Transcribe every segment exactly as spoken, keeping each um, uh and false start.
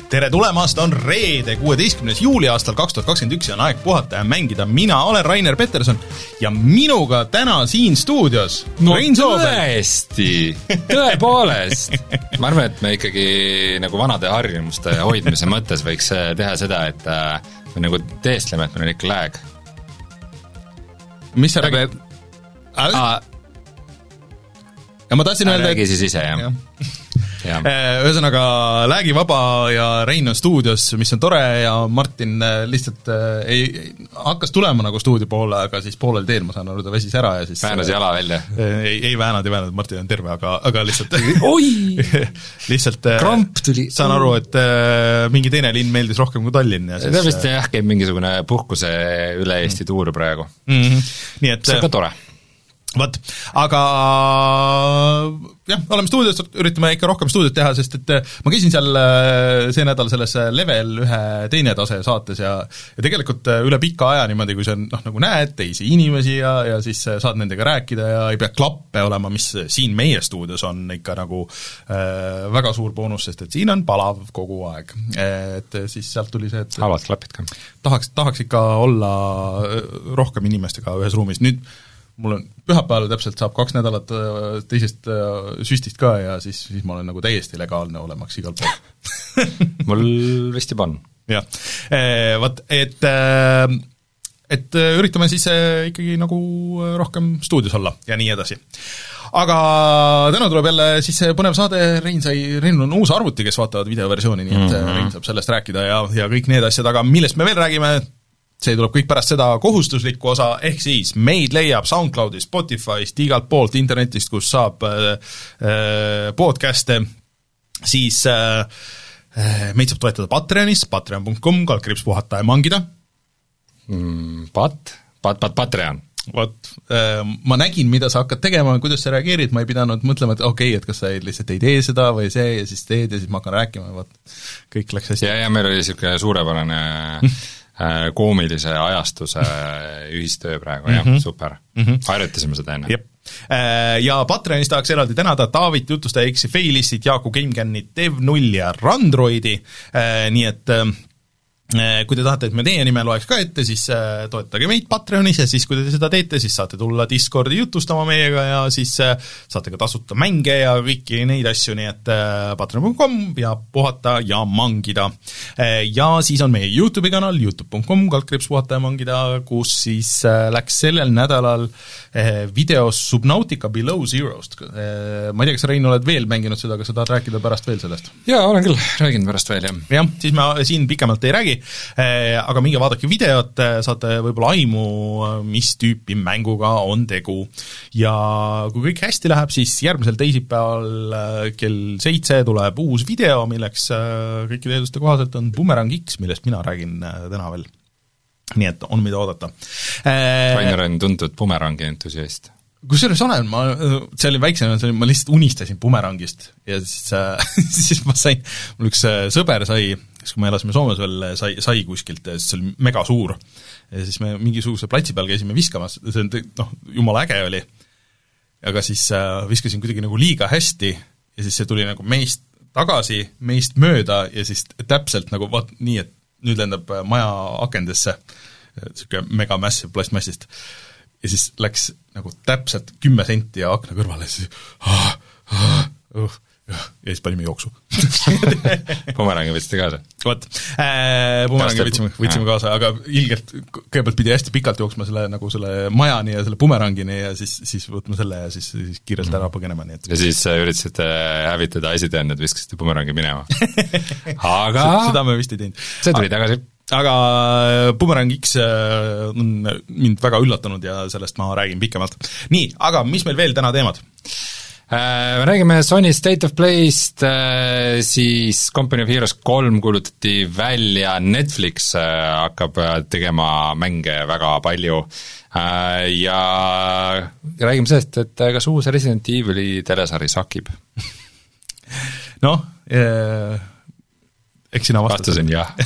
tere tulemast, on reede, kuueteistkümnes juuli aastal kaks tuhat kakskümmend üks ja on aeg puhata ja mängida. Mina olen Rainer Peterson ja minuga täna siin stuudios no Rein Soobel. Tõesti, tõepoolest. Ma arvan, et me ikkagi nagu vanade harjumuste hoidmise mõttes võiks teha seda, et me nagu teestleme, et meil on ikka lag. Mis sa räägid? Ja ma tahtsin öelda, räägi siis ise, jah. Ja. Ühesõnaga läägi vaba ja Rein on stuudios, mis on tore ja Martin lihtsalt ei, hakkas tulema nagu stuudio poole, aga siis poolel teel ma saan aru, ta väsis ära ja siis väänas jala välja. Ei, ei väänad, ei väänad, Martin on terve, aga, aga lihtsalt oi! lihtsalt kramp tuli. Saan aru, et mingi teine linn meeldis rohkem kui Tallinn ja siis ta vist jah, käib mingisugune puhkuse üle Eesti tuur praegu. Mm-hmm. Nii et see on ka tore. Võt, aga jah, oleme stuudios, üritame ikka rohkem stuudiot teha, sest et ma käisin seal see nädal selles Level ühe teine tase saates ja, ja tegelikult üle pika aja niimoodi, kui sa noh, nagu näed teisi inimesi ja, ja siis saad nendega rääkida ja ei pea klappe olema, mis siin meie stuudios on ikka nagu äh, väga suur boonus, sest et siin on palav kogu aeg. Et siis sealt tuli see, et halvad klapid ka. Tahaks, tahaks ikka olla rohkem inimestega ühes ruumis. Nüüd mul on pühapäeval täpselt saab kaks nädalat teisest süstist ka ja siis, siis ma olen nagu täiesti legaalne olemaks igal pool. Mul vist juba on. Jah, võt, et, et üritame siis ikkagi nagu rohkem stuudios olla ja nii edasi. Aga täna tuleb jälle siis põnev saade, Rein sai, Rein on uus arvuti, kes vaatavad videoversiooni, nii et mm-hmm. Rein saab sellest rääkida ja, ja kõik need asjad, aga millest me veel räägime, see tuleb kõik pärast seda kohustuslikku osa, ehk siis meid leiab SoundCloudist, Spotify'st, igalt poolt internetist, kus saab äh, podcaste, siis äh, meid saab toetada Patreonis, patreon punkt com, kalkriips puhata ja mangida. Mm, pat, pat, pat, Patreon. Vaat, äh, ma nägin, mida sa hakkad tegema, kuidas sa reageerid, ma ei pidanud mõtlema, et okei, okay, et kas sa lihtsalt ei tee seda või see ja siis teed ja siis ma hakkan rääkima, vaat, kõik läks hästi. Ja, ja meil oli niisugune suurepärane koomilise ajastuse ühistöö praegu, jah, mm-hmm. super. Mm-hmm. Harjutasime seda enne. Jep. Ja Patreonis tahaks eraldi tänada Taavit, Jutustaja X-i, Failissit, Jaaku Gamecanit, Dev null ja Randroidi, nii et kui te tahate, et me teie nime loeks ka ette, siis toetage meid Patreonis ja siis, kui te seda teete, siis saate tulla Discordi jutustama meiega ja siis saate ka tasuta mänge ja kõiki neid asju, nii et patreon punkt com ja puhata ja mangida. Ja siis on meie YouTube'i kanal, youtube punkt com, kalkriips puhata ja mangida, kus siis läks sellel nädalal videos Subnautica Below Zerost. Ma ei tea, kas Rein oled veel mänginud seda, kas sa tahad rääkida pärast veel sellest? Jaa, olen küll, räägin pärast veel, jah. Jah, siis ma siin pikemalt ei räägi, aga minge vaadake videot, saate võib-olla aimu, mis tüüpi mänguga on tegu. Ja kui kõik hästi läheb, siis järgmisel teisipäeval kell seitse tuleb uus video, milleks kõikide eelduste kohaselt on Boomerang X, millest mina räägin täna veel. Nii et on mida oodata. Rainer on tuntud Boomerangi entusiast. Kusjuures olen, ma, see oli väiksem, ma lihtsalt unistasin Boomerangist ja siis, siis ma sain, mul üks sõber sai, siis kui me elasime Soomes veel, sai, sai kuskilt, see oli mega suur. Ja siis me mingisuguse platsi peal käisime viskamas, see on, noh, jumala äge oli. Aga siis viskasin kuidagi nagu liiga hästi ja siis see tuli nagu meist tagasi, meist mööda ja siis täpselt nagu vaat nii, et nüüd lendab maja akendesse, selline mega massive plastmassist. Ja siis läks nagu täpselt kümme senti ja akna kõrvale ja siis ah, ah, uh, ja siis panime jooksu. Boomerangi võtsite kaasa? Vot, äh, Boomerangi võtsime, võtsime kaasa, aga ilgelt kõigepealt pidi hästi pikalt jooksma selle, nagu selle majani ja selle Boomerangini ja siis, siis võtma selle ja siis, siis kiirelt ära põgenema. Nii et... Ja siis üritasite hävitada asiteened, et viskasite Boomerangi minema. Aga seda me vist ei teinud. See tuli tagasi. Aga Boomerang X on mind väga üllatanud ja sellest ma räägin pikemalt. Nii, aga mis meil veel täna teemad? Me räägime Sony State of Play'st, siis Company of Heroes kolm kuulutati välja, Netflix hakkab tegema mänge väga palju ja räägime sellest, et kas uus Resident Evil'i telesari sakib? Noh, eks sina vastasin. Vastasin jah.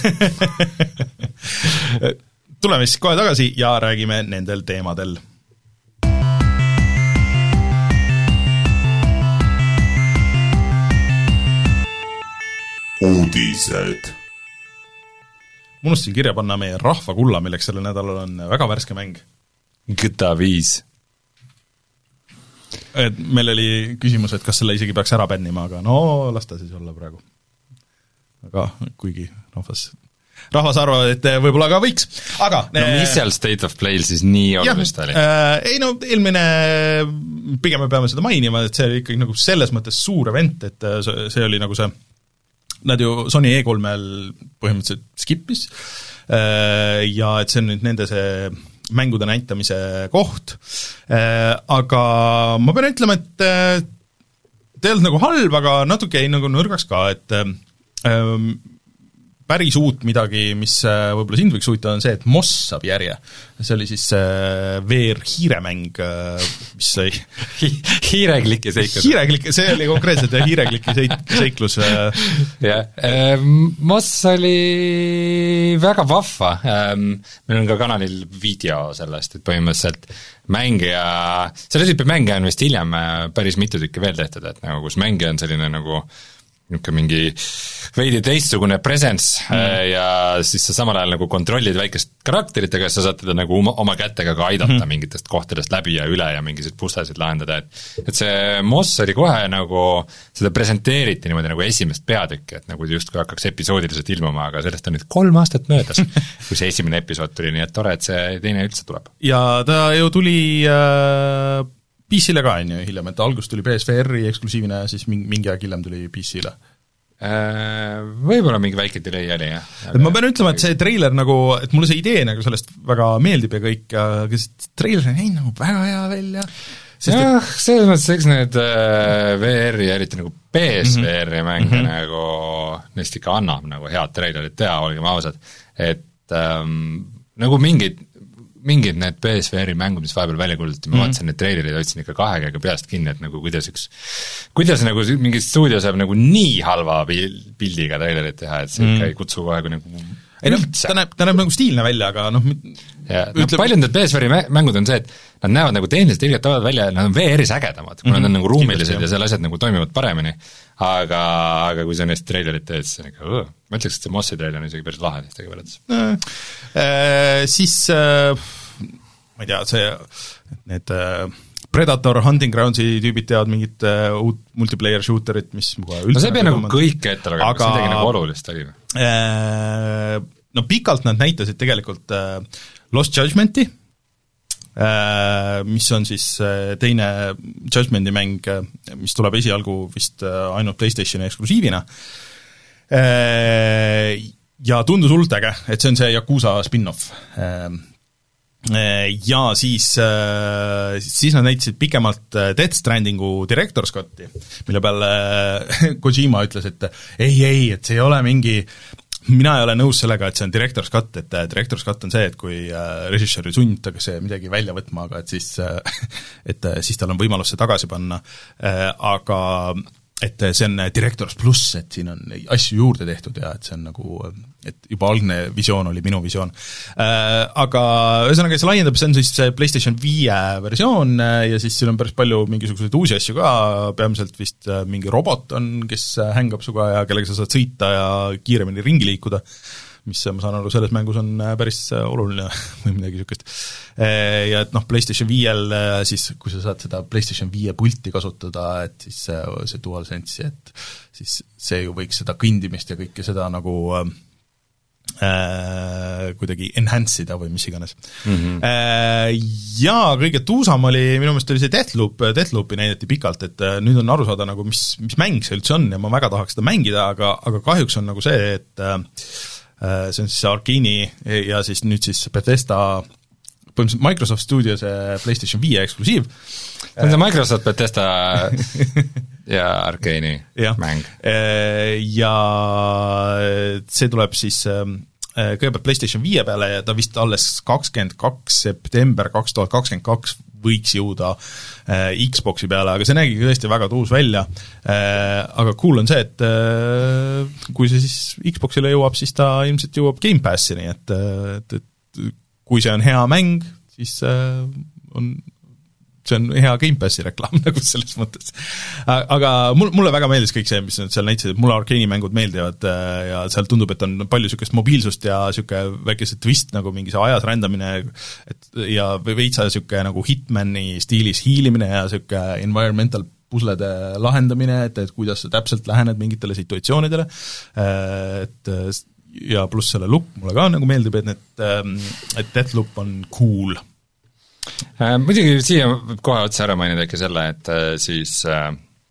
Tuleme siis kohe tagasi ja räägime nendel teemadel. uudised. Ma unustasin kirja panna meie rahvakulla, milleks sellel nädalal on väga värske mäng. G T A viis. Et meil oli küsimus, et kas selle isegi peaks ära bännima, aga no las ta siis olla praegu. Aga kuigi rahvas, rahvas arvavad, et võib-olla ka võiks. Aga no mis seal State of Play'l siis nii olulist oli? Äh, ei no eelmine, pigem me peame seda mainima, et see oli ikkagi nagu selles mõttes suur event, et see oli nagu see nad ju Sony E kolmel põhimõtteliselt skipis ja et see on nüüd nende see mängude näitamise koht, aga ma pean ütlema, et ta ei olnud nagu halb, aga natuke ei nagu nõrgaks ka, et päris uut midagi, mis võib-olla sind võiks huvita, on see, et Moss saab järje. See oli siis V R-hiiremäng, mis sai hiirekliki seiklus. Hiirekliki, see oli konkreetselt ja hiirekliki seiklus. jah, Moss oli väga vahva. Meil on ka kanalil video sellest, et põhimõtteliselt mängija, selle tüüpi mängija on vist hiljem päris mitu tükki veel tehtud, et nagu kus mängija on selline nagu niisugune mingi veidi teistsugune presence mm. ja siis sa samal ajal nagu kontrollid väikest karakterit, aga sa saad teda nagu oma, oma kätega ka aidata mm. mingitest kohtadest läbi ja üle ja mingisuguseid pustesid lahendada, et et see Moss oli kohe nagu, seda presenteeriti niimoodi nagu esimest peatükki, et nagu justkui hakkaks episoodiliselt ilmuma, aga sellest on nüüd kolm aastat möödas, kui see esimene episood tuli, nii et tore, et see teine üldse tuleb. Ja ta ju tuli äh... P C-le ka on ju hiljem, et algus tuli P S V R-i eksklusiivina ja siis mingi aeg hiljem tuli P C-le. Võib-olla mingi väike delay oli, jah. Et ma pean ütlema, et see treiler nagu, et mulle see idee nagu sellest väga meeldib ja kõik, aga see treiler ei nagu väga hea välja. Jah, et... selles mõttes, eks need V R-i, eriti nagu P S V R-i mänge mm -hmm. nagu, neist ikka annab nagu head treilerit teha, olgem ausad, et ähm, nagu mingid mingid need P S V R-i mängud, mis vahepeal välja kuulutati, ma mm. vaatasin need treilerid, otsin ikka kahe käega peast kinni, et nagu kuidas üks, kuidas nagu mingi stuudio saab nagu nii halva pildiga treilerit teha, et see mm. ikka ei kutsu kohe kui nagu ei no, ta näeb, ta näeb nagu stiilne välja, aga noh ja, ütleb... no, paljud need P S V R-i mängud on see, et nad näevad nagu tehniliselt ilgelt tavaliselt välja, nad on V R-is ägedamad, kuna mm-hmm. nad on nagu ruumilised ja seal asjad nagu toimivad paremini, aga, aga kui sa neist treilerit teed, siis on ikka õõ. Ma ütleks, et see Mossi treiler on isegi päris lahe teistega võrrades äh, äh, siis äh, ma ei tea, see need äh, Predator, Hunting Groundsi tüübid teavad mingit uh, uut multiplayer shooterit, mis üldse no see ei pea nagu kõike ette lugema, aga... see tegi nagu olulist oli äh, no pikalt nad näitasid tegelikult äh, Lost Judgmenti äh, mis on siis äh, teine Judgmenti mäng, mis tuleb esialgu vist äh, ainult PlayStationi eksklusiivina äh, ja tundus hullult äge, et see on see Yakuza spin-off äh, ja siis, siis nad näitasid pikemalt Death Strandingu Director's Cutti, mille peale Kojima ütles, et ei, ei, et see ei ole mingi, mina ei ole nõus sellega, et see on Director's Cut, et Director's Cut on see, et kui režissööri sunnitakse midagi välja võtma, aga et siis, et siis tal on võimalus see tagasi panna, aga et see on Directors pluss, et siin on asju juurde tehtud ja et see on nagu, et juba algne visioon oli minu visioon. Aga ühesõnaga see laiendab, see on siis PlayStation viie versioon ja siis siin on päris palju mingisuguseid uusi asju ka, peamiselt vist mingi robot on, kes hängab suga ja kellega sa saad sõita ja kiiremini ringi liikuda, mis ma saan aru, selles mängus on päris oluline või midagi niisugust. Ja et noh, PlayStation viiel siis, kui sa saad seda PlayStation viie pulti kasutada, et siis see, see DualSense, et siis see ju võiks seda kõndimist ja kõike seda nagu äh, kuidagi enhance ida või mis iganes. Mm-hmm. Äh, ja kõige tuusam oli, minu meelest oli see Deathloop, Deathloopi näidati pikalt, et nüüd on aru saada nagu, mis, mis mäng see üldse on ja ma väga tahaks seda mängida, aga, aga kahjuks on nagu see, et äh, see on siis Arkeeni ja siis nüüd siis Bethesda, põhimõtteliselt Microsoft Studios PlayStation viie eksklusiiv. See on see Microsoft, Bethesda ja Arkeeni mäng. Ja see tuleb siis kõigepealt PlayStation viie peale ja ta vist alles kakskümmend kaks september kaks tuhat kakskümmend kaks võiks jõuda äh, Xboxi peale, aga see nägi tõesti väga tuus välja, äh, aga cool on see, et äh, kui see siis Xboxile jõuab, siis ta ilmselt jõuab Game Passini, et, et, et kui see on hea mäng, siis äh, on see on hea Gamepassi reklaam nagu selles mõttes. Aga mul, mulle väga meeldis kõik see, mis nad seal näitasid, et mulle arkeeni mängud meeldivad ja seal tundub, et on palju niisugust mobiilsust ja niisugune väikese twist nagu mingi see ajas rändamine et, ja veitsa niisugune nagu Hitmani stiilis hiilimine ja niisugune environmental puslede lahendamine, et, et kuidas sa täpselt lähened mingitele situatsioonidele, et ja pluss selle look mulle ka nagu meeldib, et need, et Deathloop on cool. Äh, muidugi siia võib kohe otsa ära mainida ikka selle, et äh, siis äh,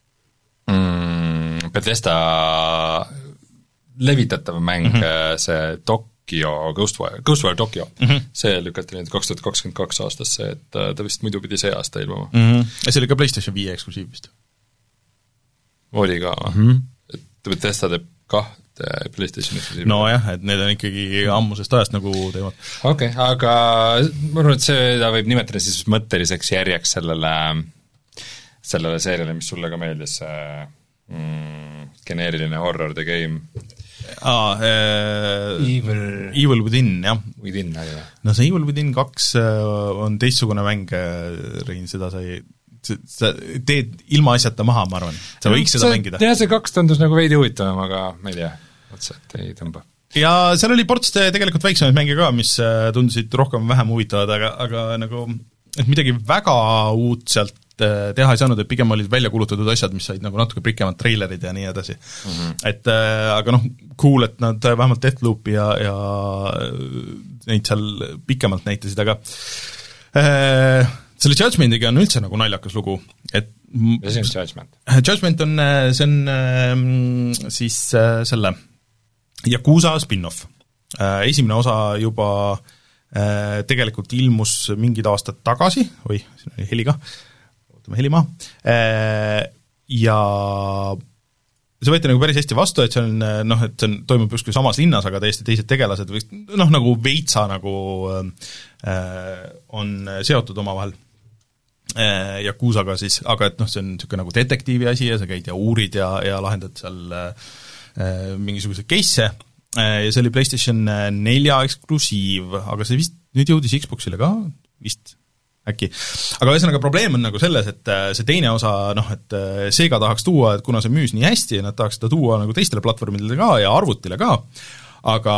mm, Bethesda levitatav mäng mm, -hmm. see Tokyo, Ghostwire, Ghostwire Tokyo mm, -hmm. see lükati nüüd kaks tuhat kakskümmend kaks aastasse, et ta vist muidu pidi see aasta ilmuma mm. -hmm. Ja see oli ka PlayStation viie eksklusiiv vist? Oli ka mm, -hmm. et Bethesda teeb kah PlayStation eksklusiiv. No jah, et need on ikkagi ammusest ajast nagu teemad. Okei okay,, aga ma arvan, et seda võib nimetada siis mõtteliseks järjeks sellele, sellele seeriale, mis sulle ka meeldis, see mm, geneeriline horror the game. Aa, äh, Evil. Evil Within, jah. Within, jah. No see Evil Within kaks on teistsugune mäng, Rein, seda sai sa teed ilma asjata maha, ma arvan. Sa võiks seda see, mängida. Jah, see kaks tundus nagu veidi huvitavam, aga ma ei tea, otsa, et ei tõmba. Ja seal oli ports tegelikult väiksemaid mänge ka, mis tundusid rohkem vähem huvitavad, aga, aga nagu, et midagi väga uut sealt teha ei saanud, et pigem olid välja kulutatud asjad, mis said nagu natuke prikemad treilerid ja nii edasi mm. -hmm. Et aga noh, cool, et nad vähemalt Deathloopi ja, ja neid seal pikemalt näitasid, aga äh, selle Judgmentiga on üldse nagu naljakas lugu, et ja see on Judgment? Judgment on, see on siis selle Yakuza spin-off. Esimene osa juba tegelikult ilmus mingid aastad tagasi, oi, siin oli heli ka, ootame heli maha, ja see võeti nagu päris hästi vastu, et see on, noh, et see on, toimub justkui samas linnas, aga täiesti teised tegelased või noh, nagu veitsa nagu on seotud omavahel Yakuzaga siis, aga et noh, see on niisugune nagu detektiivi asi ja sa käid ja uurid ja, ja lahendad seal äh, mingisuguseid case'e äh, ja see oli PlayStation nelja eksklusiiv, aga see vist nüüd jõudis Xboxile ka, vist äkki. Aga ühesõnaga probleem on nagu selles, et see teine osa, noh, et Sega tahaks tuua, et kuna see müüs nii hästi, nad tahaks seda tuua nagu teistele platvormidele ka ja arvutile ka, aga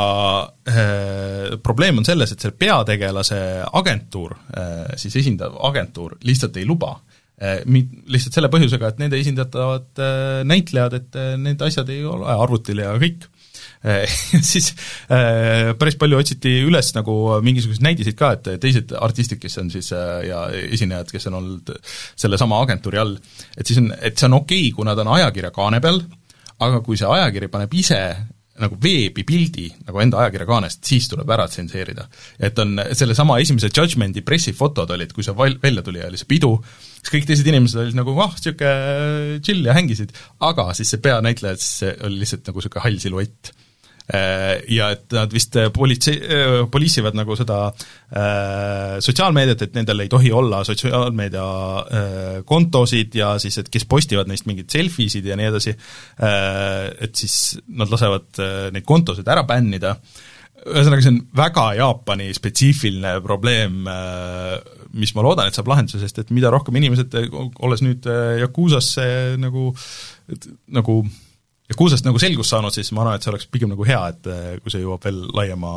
äh, probleem on selles, et selle peategelase agentuur äh,, siis esindav agentuur lihtsalt ei luba äh,. Lihtsalt selle põhjusega, et nende esindatavad äh, näitlejad, et äh, need asjad ei ole arvutil ja kõik. Äh, siis äh, päris palju otsiti üles nagu mingisuguseid näidiseid ka, et teised artistid, kes on siis äh, ja esinejad, kes on olnud selle sama agentuuri all, et siis on, et see on okei, kui nad on ajakirja kaane peal, aga kui see ajakiri paneb ise nagu veebipildi nagu enda ajakirja kaanest, siis tuleb ära tsenseerida. Et on selle sama esimese Judgmenti pressifotod olid, kui see välja tuli ja oli see pidu, siis kõik teised inimesed olid nagu, ah, siuke chill ja hängisid, aga siis see peanäitleja, siis oli lihtsalt nagu siuke hall siluett. Ja et nad vist politsei, poliisivad nagu seda äh, sotsiaalmeediat, et nendel ei tohi olla sotsiaalmeedia äh, kontosid ja siis, et kes postivad neist mingid selfisid ja nii edasi, äh, et siis nad lasevad äh, neid kontosid ära bännida. Ühesõnaga, see on väga Jaapani spetsiifiline probleem, äh, mis ma loodan, et saab lahenduse, sest et mida rohkem inimesed, olles nüüd Yakuzasse nagu, nagu ja kuusast nagu selgus saanud, siis ma arvan, et see oleks pigem nagu hea, et kui see jõuab veel laiema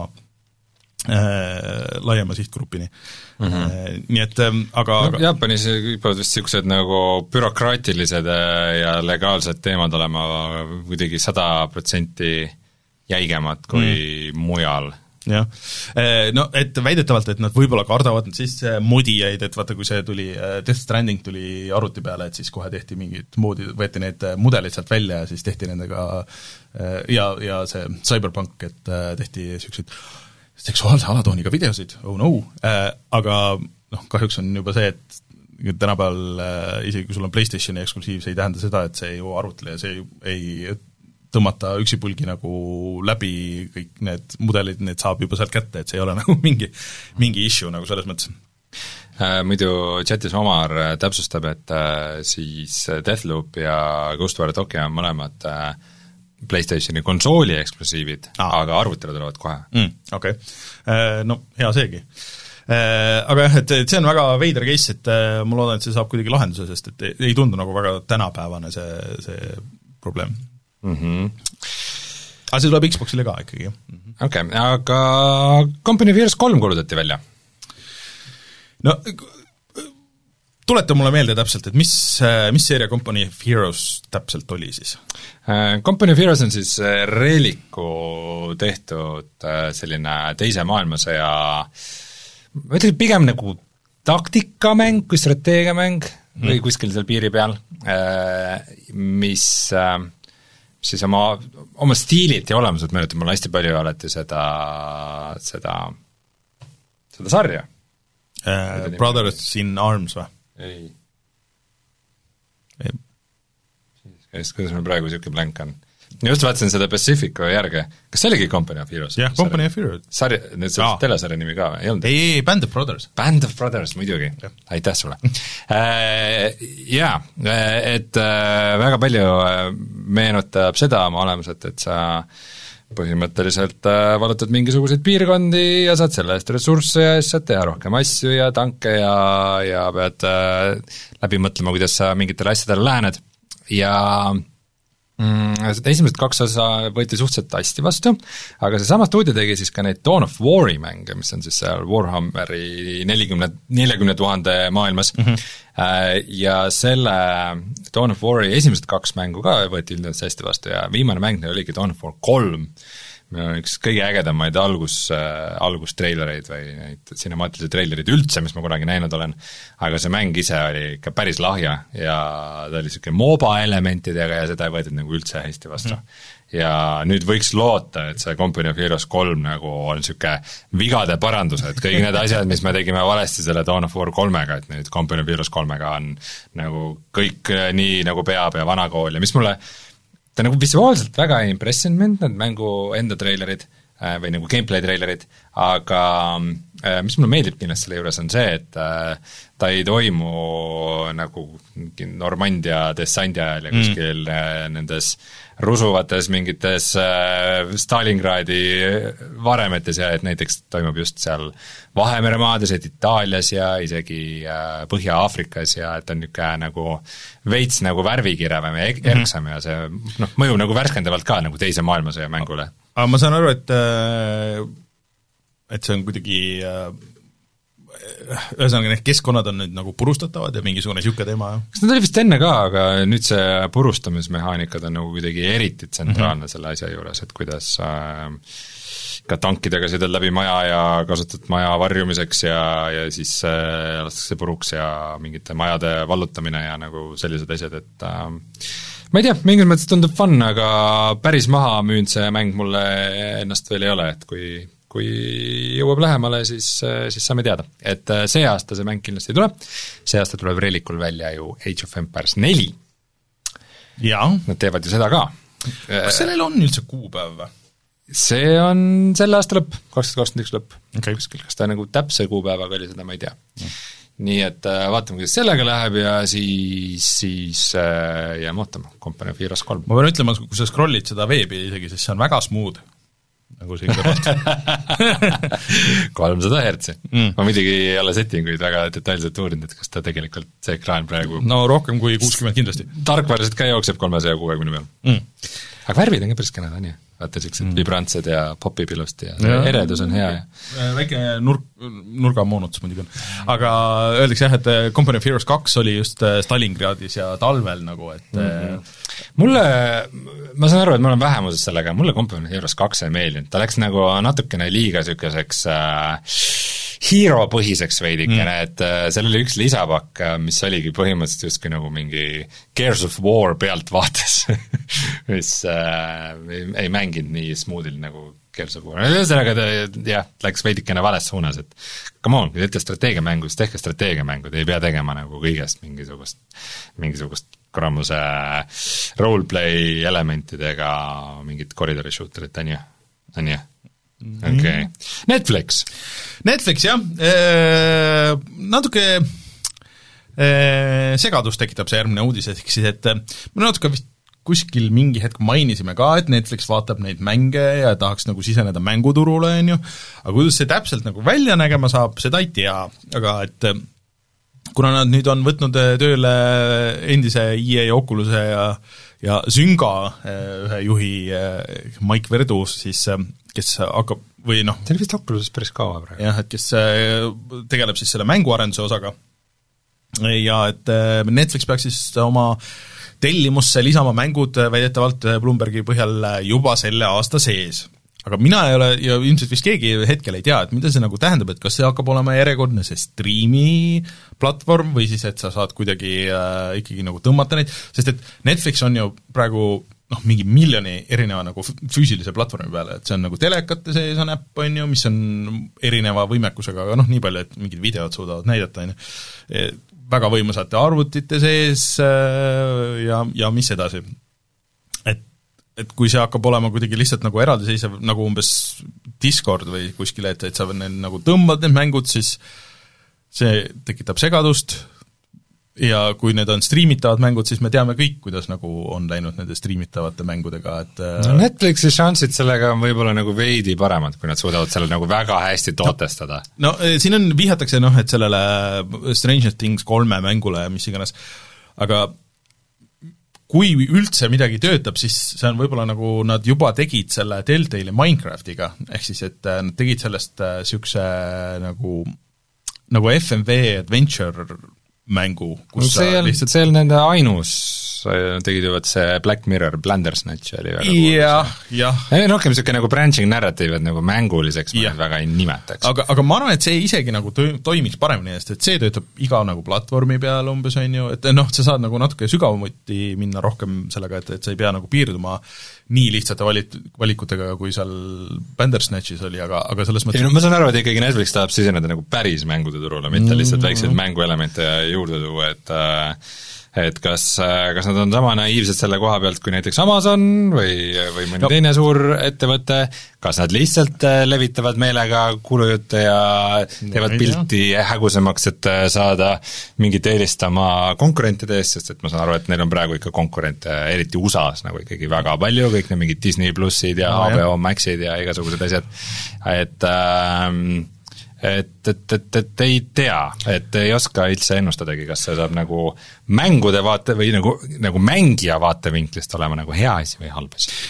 äh, laiema sihtgrupini mm. -hmm. Nii et aga, no, aga Jaapanis peavad vist niisugused nagu bürokraatilised ja legaalsed teemad olema kuidagi sada protsenti jäigemad kui mm. mujal. Jah, no et väidetavalt, et nad võib-olla kardavad siis modijaid, et vaata, kui see tuli, Death Stranding tuli arvuti peale, et siis kohe tehti mingid moodi, võeti need mudelid sealt välja ja siis tehti nendega ja, ja see Cyberpunk, et tehti niisuguseid seksuaalse alatooniga videosid, oh no, aga noh, kahjuks on juba see, et tänapäeval isegi kui sul on PlayStationi eksklusiiv, see ei tähenda seda, et see ei jõua arvutile ja see ei tõmmata üksipulgi nagu läbi kõik need mudelid, need saab juba sealt kätte, et see ei ole nagu mingi, mingi issue nagu selles mõttes. Äh, muidu chatis Omar täpsustab, et äh, siis Deathloop ja Ghostwire Tokyo on mõlemad äh, PlayStationi konsooli eksklusiivid, aga arvutile tulevad kohe mm,. Okei okay. äh,, no hea seegi Aga jah, et, et see on väga veider case, et ma loodan, et see saab kuidagi lahenduse, sest et ei tundu nagu väga tänapäevane see, see probleem mm-hmm. aga see tuleb Xboxile ka ikkagi. Okei, okay, aga Company of Heroes kolm kuulutati välja? No tuleta mulle meelde täpselt, et mis, mis seeria Company of Heroes täpselt oli siis? Company of Heroes on siis Relicu tehtud selline teise maailmasõja ma ütleks pigem nagu taktikamäng kui strateegiamäng mm. või kuskil seal piiri peal, mis siis oma, oma stiililt ja olemuselt meenutab mulle hästi palju alati seda, seda, seda sarja uh,. Brothers in Arms või? ei. ei. Siis, kuidas meil praegu niisugune blank on? Just vaatasin seda Pacificu järge, kas see oligi Company of Heroes? jah, Company of Heroes. Sarja, nüüd see telesarja nimi ka või? ei olnud? ei, ei, Band of Brothers. Band of Brothers, muidugi, aitäh sulle. Jaa, et väga palju meenutab seda oma olemuselt, et sa põhimõtteliselt valutad mingisuguseid piirkondi ja saad selle eest ressursse ja siis saad teha rohkem asju ja tanke ja, ja pead läbi mõtlema, kuidas sa mingitele asjadele lähened ja Mm, esimesed kaks osa võeti suhteliselt hästi vastu, aga seesama stuudio tegi siis ka neid Dawn of War'i mänge, mis on siis seal Warhammeri nelikümne, neljakümne tuhande maailmas mm-hmm. ja selle Dawn of War'i esimesed kaks mängu ka võeti üldiselt hästi vastu ja viimane mäng oligi Dawn of War kolm, üks kõige ägedamaid algus, algustreilereid või neid sinemaatilisi treilereid üldse, mis ma kunagi näinud olen, aga see mäng ise oli ikka päris lahja ja ta oli niisugune MOBA elementidega ja seda ei võetud nagu üldse hästi vastu mm. ja nüüd võiks loota, et see Company of Heroes kolm nagu on niisugune vigade parandus, et kõik need asjad, mis me tegime valesti selle Dawn of War kolmega, et nüüd Company of Heroes kolmega on nagu kõik nii nagu peab ja vanakool ja mis mulle ta nagu visuaalselt väga ei impressinud mind, need mängu enda treilerid äh, või nagu gameplay treilerid, aga äh, mis mulle meeldib kindlasti selle juures on see, et äh, ta ei toimu nagu Normandia dessandi ajal ja kuskil mm. äh, nendes rusuvates mingites äh, Stalingradi varemetes ja et näiteks toimub just seal Vahemeremaades, et Itaalias ja isegi äh, Põhja-Aafrikas ja et on niisugune nagu veits nagu värvikirevam ja erksam ja see noh, mõjub nagu värskendavalt ka nagu teise maailmasõja mängule. Aga ma saan aru, et et see on kuidagi ühesõnaga need keskkonnad on nüüd nagu purustatavad ja mingisugune niisugune teema? Kas nad oli vist enne ka, aga nüüd see purustamismehaanikad on nagu kuidagi eriti tsentraalne mm-hmm. selle asja juures, et kuidas äh, ka tankidega sõidad läbi maja ja kasutad maja varjumiseks ja, ja siis äh, lastakse puruks ja mingite majade vallutamine ja nagu sellised asjad, et äh, ma ei tea, mingis mõttes tundub fun, aga päris maha müünud see mäng mulle ennast veel ei ole, et kui kui jõuab lähemale, siis, siis saame teada. Et see aasta see mäng kindlasti ei tule, see aasta tuleb Relicul välja ju Age of Empires neli. Jaa. Nad teevad ju seda ka. Kas sellel on üldse kuupäev või? See on selle aasta lõpp, kakskümmend kakskümmend üks lõpp. Okay. Kas ta nagu täpse kuupäevaga oli, seda ma ei tea. Mm. Nii et vaatame, kuidas sellega läheb ja siis, siis jääme ootama Company of Heroes kolm. Ma pean ütlema, kui sa scrollid seda veebi isegi, siis see on väga smooth. Nagu see kõrvalt. kolmsada hertsi mm.. ma muidugi ei ole settinguid väga detailselt uurinud, et kas ta tegelikult see ekraan praegu no rohkem kui kuuskümmend kindlasti. Tarkvaraselt ka jookseb kolmesaja kuuekümne peal mm. aga värvid on ka päris kenad, on ju? vaata siuksed mm. vibrantsed ja popib ilusti ja, ja eredus on hea ja väike nurk, nurgamoonutus muidugi on. aga öeldakse jah, et Company of Heroes kaks oli just Stalingradis ja talvel nagu, et mm-hmm. mulle, ma saan aru, et ma olen vähemuses sellega, mulle Company of Heroes kaks ei meeldinud, ta läks nagu natukene liiga niisuguseks äh, hero-põhiseks veidikene mm., et äh, seal oli üks lisapakk, mis oligi põhimõtteliselt justkui nagu mingi Gears of War pealt vaates mis äh, ei, ei mänginud nii smoothilt nagu Gears of War, ühesõnaga ta jah, läks veidikene vales suunas, et come on, kui teete strateegiamängu, siis tehke strateegiamängu, te ei pea tegema nagu kõigest mingisugust, mingisugust kuramuse roleplay elementidega mingit koridori shooterit, on ju, on ju? okei okay. Netflix. Netflix, jah, natuke segadust tekitab see järgmine uudis, ehk siis, et me natuke vist kuskil mingi hetk mainisime ka, et Netflix vaatab neid mänge ja tahaks nagu siseneda mänguturule, on ju, aga kuidas see täpselt nagu välja nägema saab, seda ei tea, aga et kuna nad nüüd on võtnud tööle endise E A Oculus'e ja ja Zynga ühe juhi Mike Verdus, siis kes hakkab või noh, see oli vist Oculus'es päris kaua praegu. jah, et kes tegeleb siis selle mänguarenduse osaga ja et Netflix peaks siis oma tellimusse lisama mängud väidetavalt Bloombergi põhjal juba selle aasta sees. Aga mina ei ole, ja ilmselt vist keegi hetkel ei tea, et mida see nagu tähendab, et kas see hakkab olema järjekordne see striimi platvorm või siis, et sa saad kuidagi äh, ikkagi nagu tõmmata neid, sest et Netflix on ju praegu noh, mingi miljoni erineva nagu füüsilise platvormi peale, et see on nagu telekate sees on äpp, on ju, mis on erineva võimekusega, aga noh, nii palju, et mingid videod suudavad näidata, on ju, väga võimsate arvutite sees äh, ja, ja mis edasi. Et et kui see hakkab olema kuidagi lihtsalt nagu eraldiseisev, nagu umbes Discord või kuskile, et, et sa need nagu tõmbad need mängud, siis see tekitab segadust ja kui need on striimitavad mängud, siis me teame kõik, kuidas nagu on läinud nende striimitavate mängudega, et no Netflixi šansid sellega on võib-olla nagu veidi paremad, kui nad suudavad selle nagu väga hästi tootestada. No, no siin on, vihjatakse noh, et sellele Stranger Things kolme mängule ja mis iganes, aga kui üldse midagi töötab, siis see on võib-olla nagu nad juba tegid selle Telltale'i Minecraftiga, ehk siis, et nad tegid sellest niisuguse nagu, nagu F M V adventure mängu, kus see on lihtsalt... see on nende ainus, tegid ju, et see Black Mirror Bandersnatch oli väga jah, jah. rohkem niisugune nagu branching narrative, et nagu mänguliseks ma nüüd väga ei nimetaks. Aga, aga ma arvan, et see isegi nagu toimiks paremini, sest et see töötab iga nagu platvormi peal umbes, on ju, et noh, sa saad nagu natuke sügavamuti minna rohkem sellega, et, et sa ei pea nagu piirduma nii lihtsate valit, valikutega, kui seal Bandersnatchis oli, aga, aga selles mõttes... Ei, no ma saan aru, et ikkagi Netflix tahab siseneda nagu päris mängude turule, mitte lihtsalt väikseid mänguelemente juurde tuua, et et kas, kas nad on sama naiivsed selle koha pealt kui näiteks Amazon või, või mõni no. teine suur ettevõte, kas nad lihtsalt levitavad meelega kuulujutte ja teevad no, pilti hägusemaks, et saada mingit eelistama konkurentide eest, sest et ma saan aru, et neil on praegu ikka konkurente, eriti U S A-s nagu ikkagi väga palju, kõik need mingid Disney plussid ja no, H B O Maxid ja igasugused asjad, et ähm, et, et, et, et ei tea, et ei oska üldse ennustadagi, kas see saab nagu mängude vaate või nagu, nagu mängija vaatevinklist olema nagu hea asi või halb asi?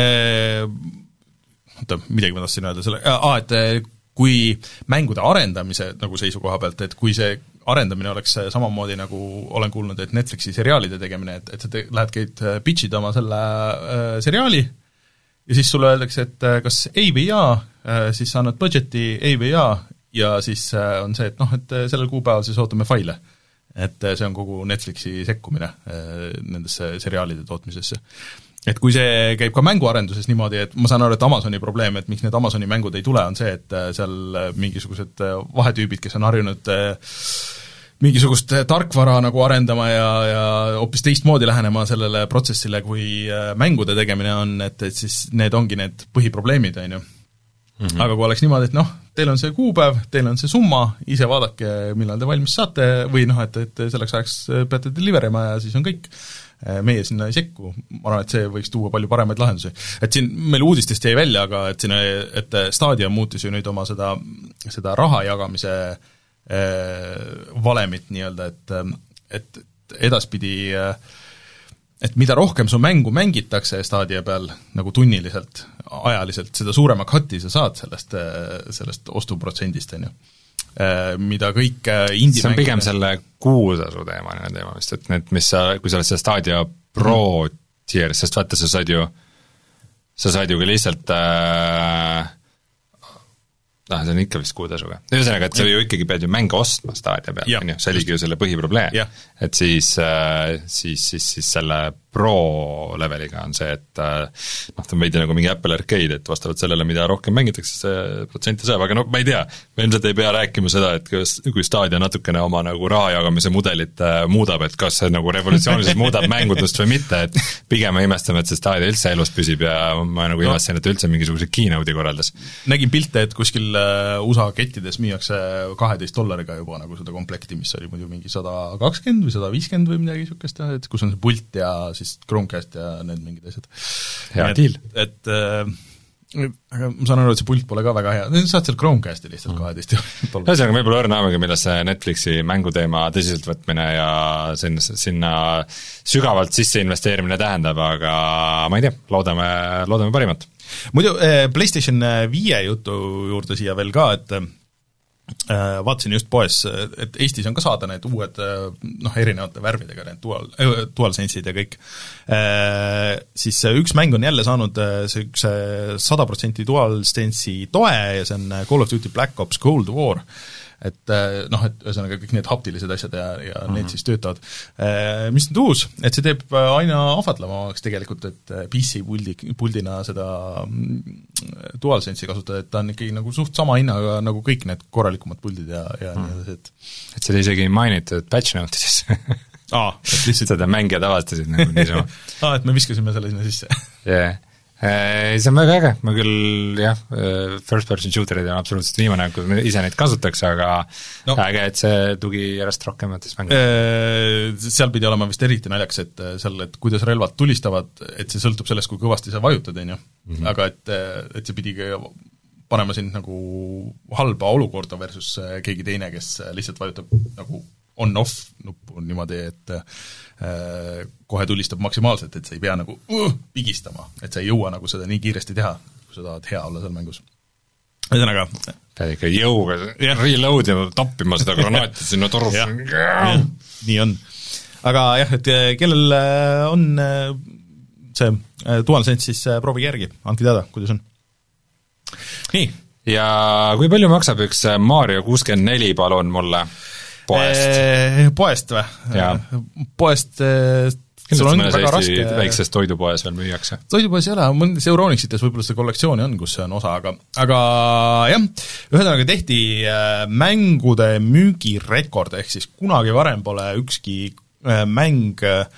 Oota, midagi ma tahtsin öelda selle, aa, et kui mängude arendamise nagu seisukoha pealt, et kui see arendamine oleks samamoodi nagu olen kuulnud, et Netflixi seriaalide tegemine, et, et sa te, lähed käid pitch'id oma selle äh, seriaali ja siis sulle öeldakse, et kas ei või jaa, siis sa annad budgeti ei või jaa, ja siis on see, et noh, et sellel kuupäeval siis ootame faile. Et see on kogu Netflixi sekkumine nendesse seriaalide tootmisesse. Et kui see käib ka mänguarenduses niimoodi, et ma saan aru, et Amazoni probleem, et miks need Amazoni mängud ei tule, on see, et seal mingisugused vahetüübid, kes on harjunud mingisugust tarkvara nagu arendama ja, ja hoopis teistmoodi lähenema sellele protsessile, kui mängude tegemine on, et, et siis need ongi need põhiprobleemid, on ju. Mm-hmm. Aga kui oleks niimoodi, et noh, teil on see kuupäev, teil on see summa, ise vaadake, millal te valmis saate, või noh, et, et selleks ajaks peate deliverima ja siis on kõik. Meie sinna ei sekku, ma arvan, et see võiks tuua palju paremaid lahendusi. Et siin meil uudistest jäi välja, aga et siin, et Stadia muutis ju nüüd oma seda, seda raha jagamise valemit nii-öelda, et, et edaspidi et mida rohkem su mängu mängitakse Stadia peal nagu tunniliselt, ajaliselt, seda suurema katti sa saad sellest, sellest ostuprotsendist, on ju. Mida kõik indie see on pigem selle kuutasu teema, teema vist, et need, mis sa, kui sa oled see Stadia Pro mm. tier, sest vaata, sa saad ju, sa saad ju ka lihtsalt äh, noh, see on ikka vist kuutasuga. Ühesõnaga, et sa ju ikkagi pead ju mänge ostma Stadia peal, on ju, see oligi ju selle põhiprobleem. Et siis, siis, siis, siis selle Pro leveliga on see, et noh, ta on veidi nagu mingi Apple Arcade, et vastavalt sellele, mida rohkem mängitakse, see protsenti saab, aga noh, ma ei tea, me ilmselt ei pea rääkima seda, et kui Stadia natukene oma nagu raha jagamise mudelit muudab, et kas see nagu revolutsiooniliselt muudab mängudust või mitte, et pigem me imestame, et see Stadia üldse elus püsib ja ma nagu imestasin, et üldse mingisuguse keynote'i korraldas. Nägin pilte, et kuskil U S A kettides müüakse kaheteist dollariga juba nagu seda komplekti, mis oli muidu mingi sada kakskümmend või sada viiskümmend või midagi niisugust, et kus on see pult ja siis Chromecast ja need mingid asjad. Hea deal. Et, et aga ma saan aru, et see pult pole ka väga hea, saad seal Chromecasti lihtsalt mm. kaheteist ühesõnaga, me pole õrna aemegi, milles see Netflixi mänguteema tõsiselt võtmine ja sinna, sinna sügavalt sisse investeerimine tähendab, aga ma ei tea, loodame, loodame parimat. Muidu PlayStation viie jutu juurde siia veel ka, et vaatasin just poes, et Eestis on ka saada need uued noh, erinevate värvidega need dual, DualSense'id ja kõik, siis üks mäng on jälle saanud see üks sada protsenti DualSense'i toe ja see on Call of Duty Black Ops Cold War, et noh, et ühesõnaga kõik need haptilised asjad ja, ja mm-hmm. need siis töötavad. Mis nüüd uus, et see teeb aina ahvatlemaks tegelikult, et P C puldi, puldina seda DualSense'i kasutada, et ta on ikkagi nagu suht sama hinnaga nagu kõik need korralikumad puldid ja, ja mm. nii edasi, et et seda isegi mainitud patch notides aa, et lihtsalt seda mängijad avastasid nagu niisama aa, et me viskasime selle sinna sisse jah yeah. See on väga äge, ma küll jah, first person shooterid on absoluutselt viimane, kui me ise neid kasutaks, aga no. äge, et see tugi järjest rohkemates mängides. Seal pidi olema vist eriti naljakas, et seal, et kuidas relvad tulistavad, et see sõltub sellest, kui kõvasti sa vajutad, on ju, mm-hmm. aga et, et see pidi panema sind nagu halba olukorda versus keegi teine, kes lihtsalt vajutab nagu on-off nuppu niimoodi, et äh, kohe tulistab maksimaalselt, et sa ei pea nagu uh, pigistama, et sa ei jõua nagu seda nii kiiresti teha, kui sa tahad hea olla seal mängus. Ühesõnaga pead ikka jõuga reload ja tappima seda granaati sinna torusse. Nii on. Aga jah, et kellel on see DualSense, siis proovige järgi, andke teada, kuidas on. Nii. Ja kui palju maksab üks Mario kuuskümmend neli, palun mulle? Poest. Poest või? Poest sul on väga raske väikses toidupoes veel müüakse. Toidupoes ei ole, mõndes Euronixites võib-olla seda kollektsiooni on, kus see on osa, aga aga jah, ühesõnaga tehti mängude müügirekord, ehk siis kunagi varem pole ükski mäng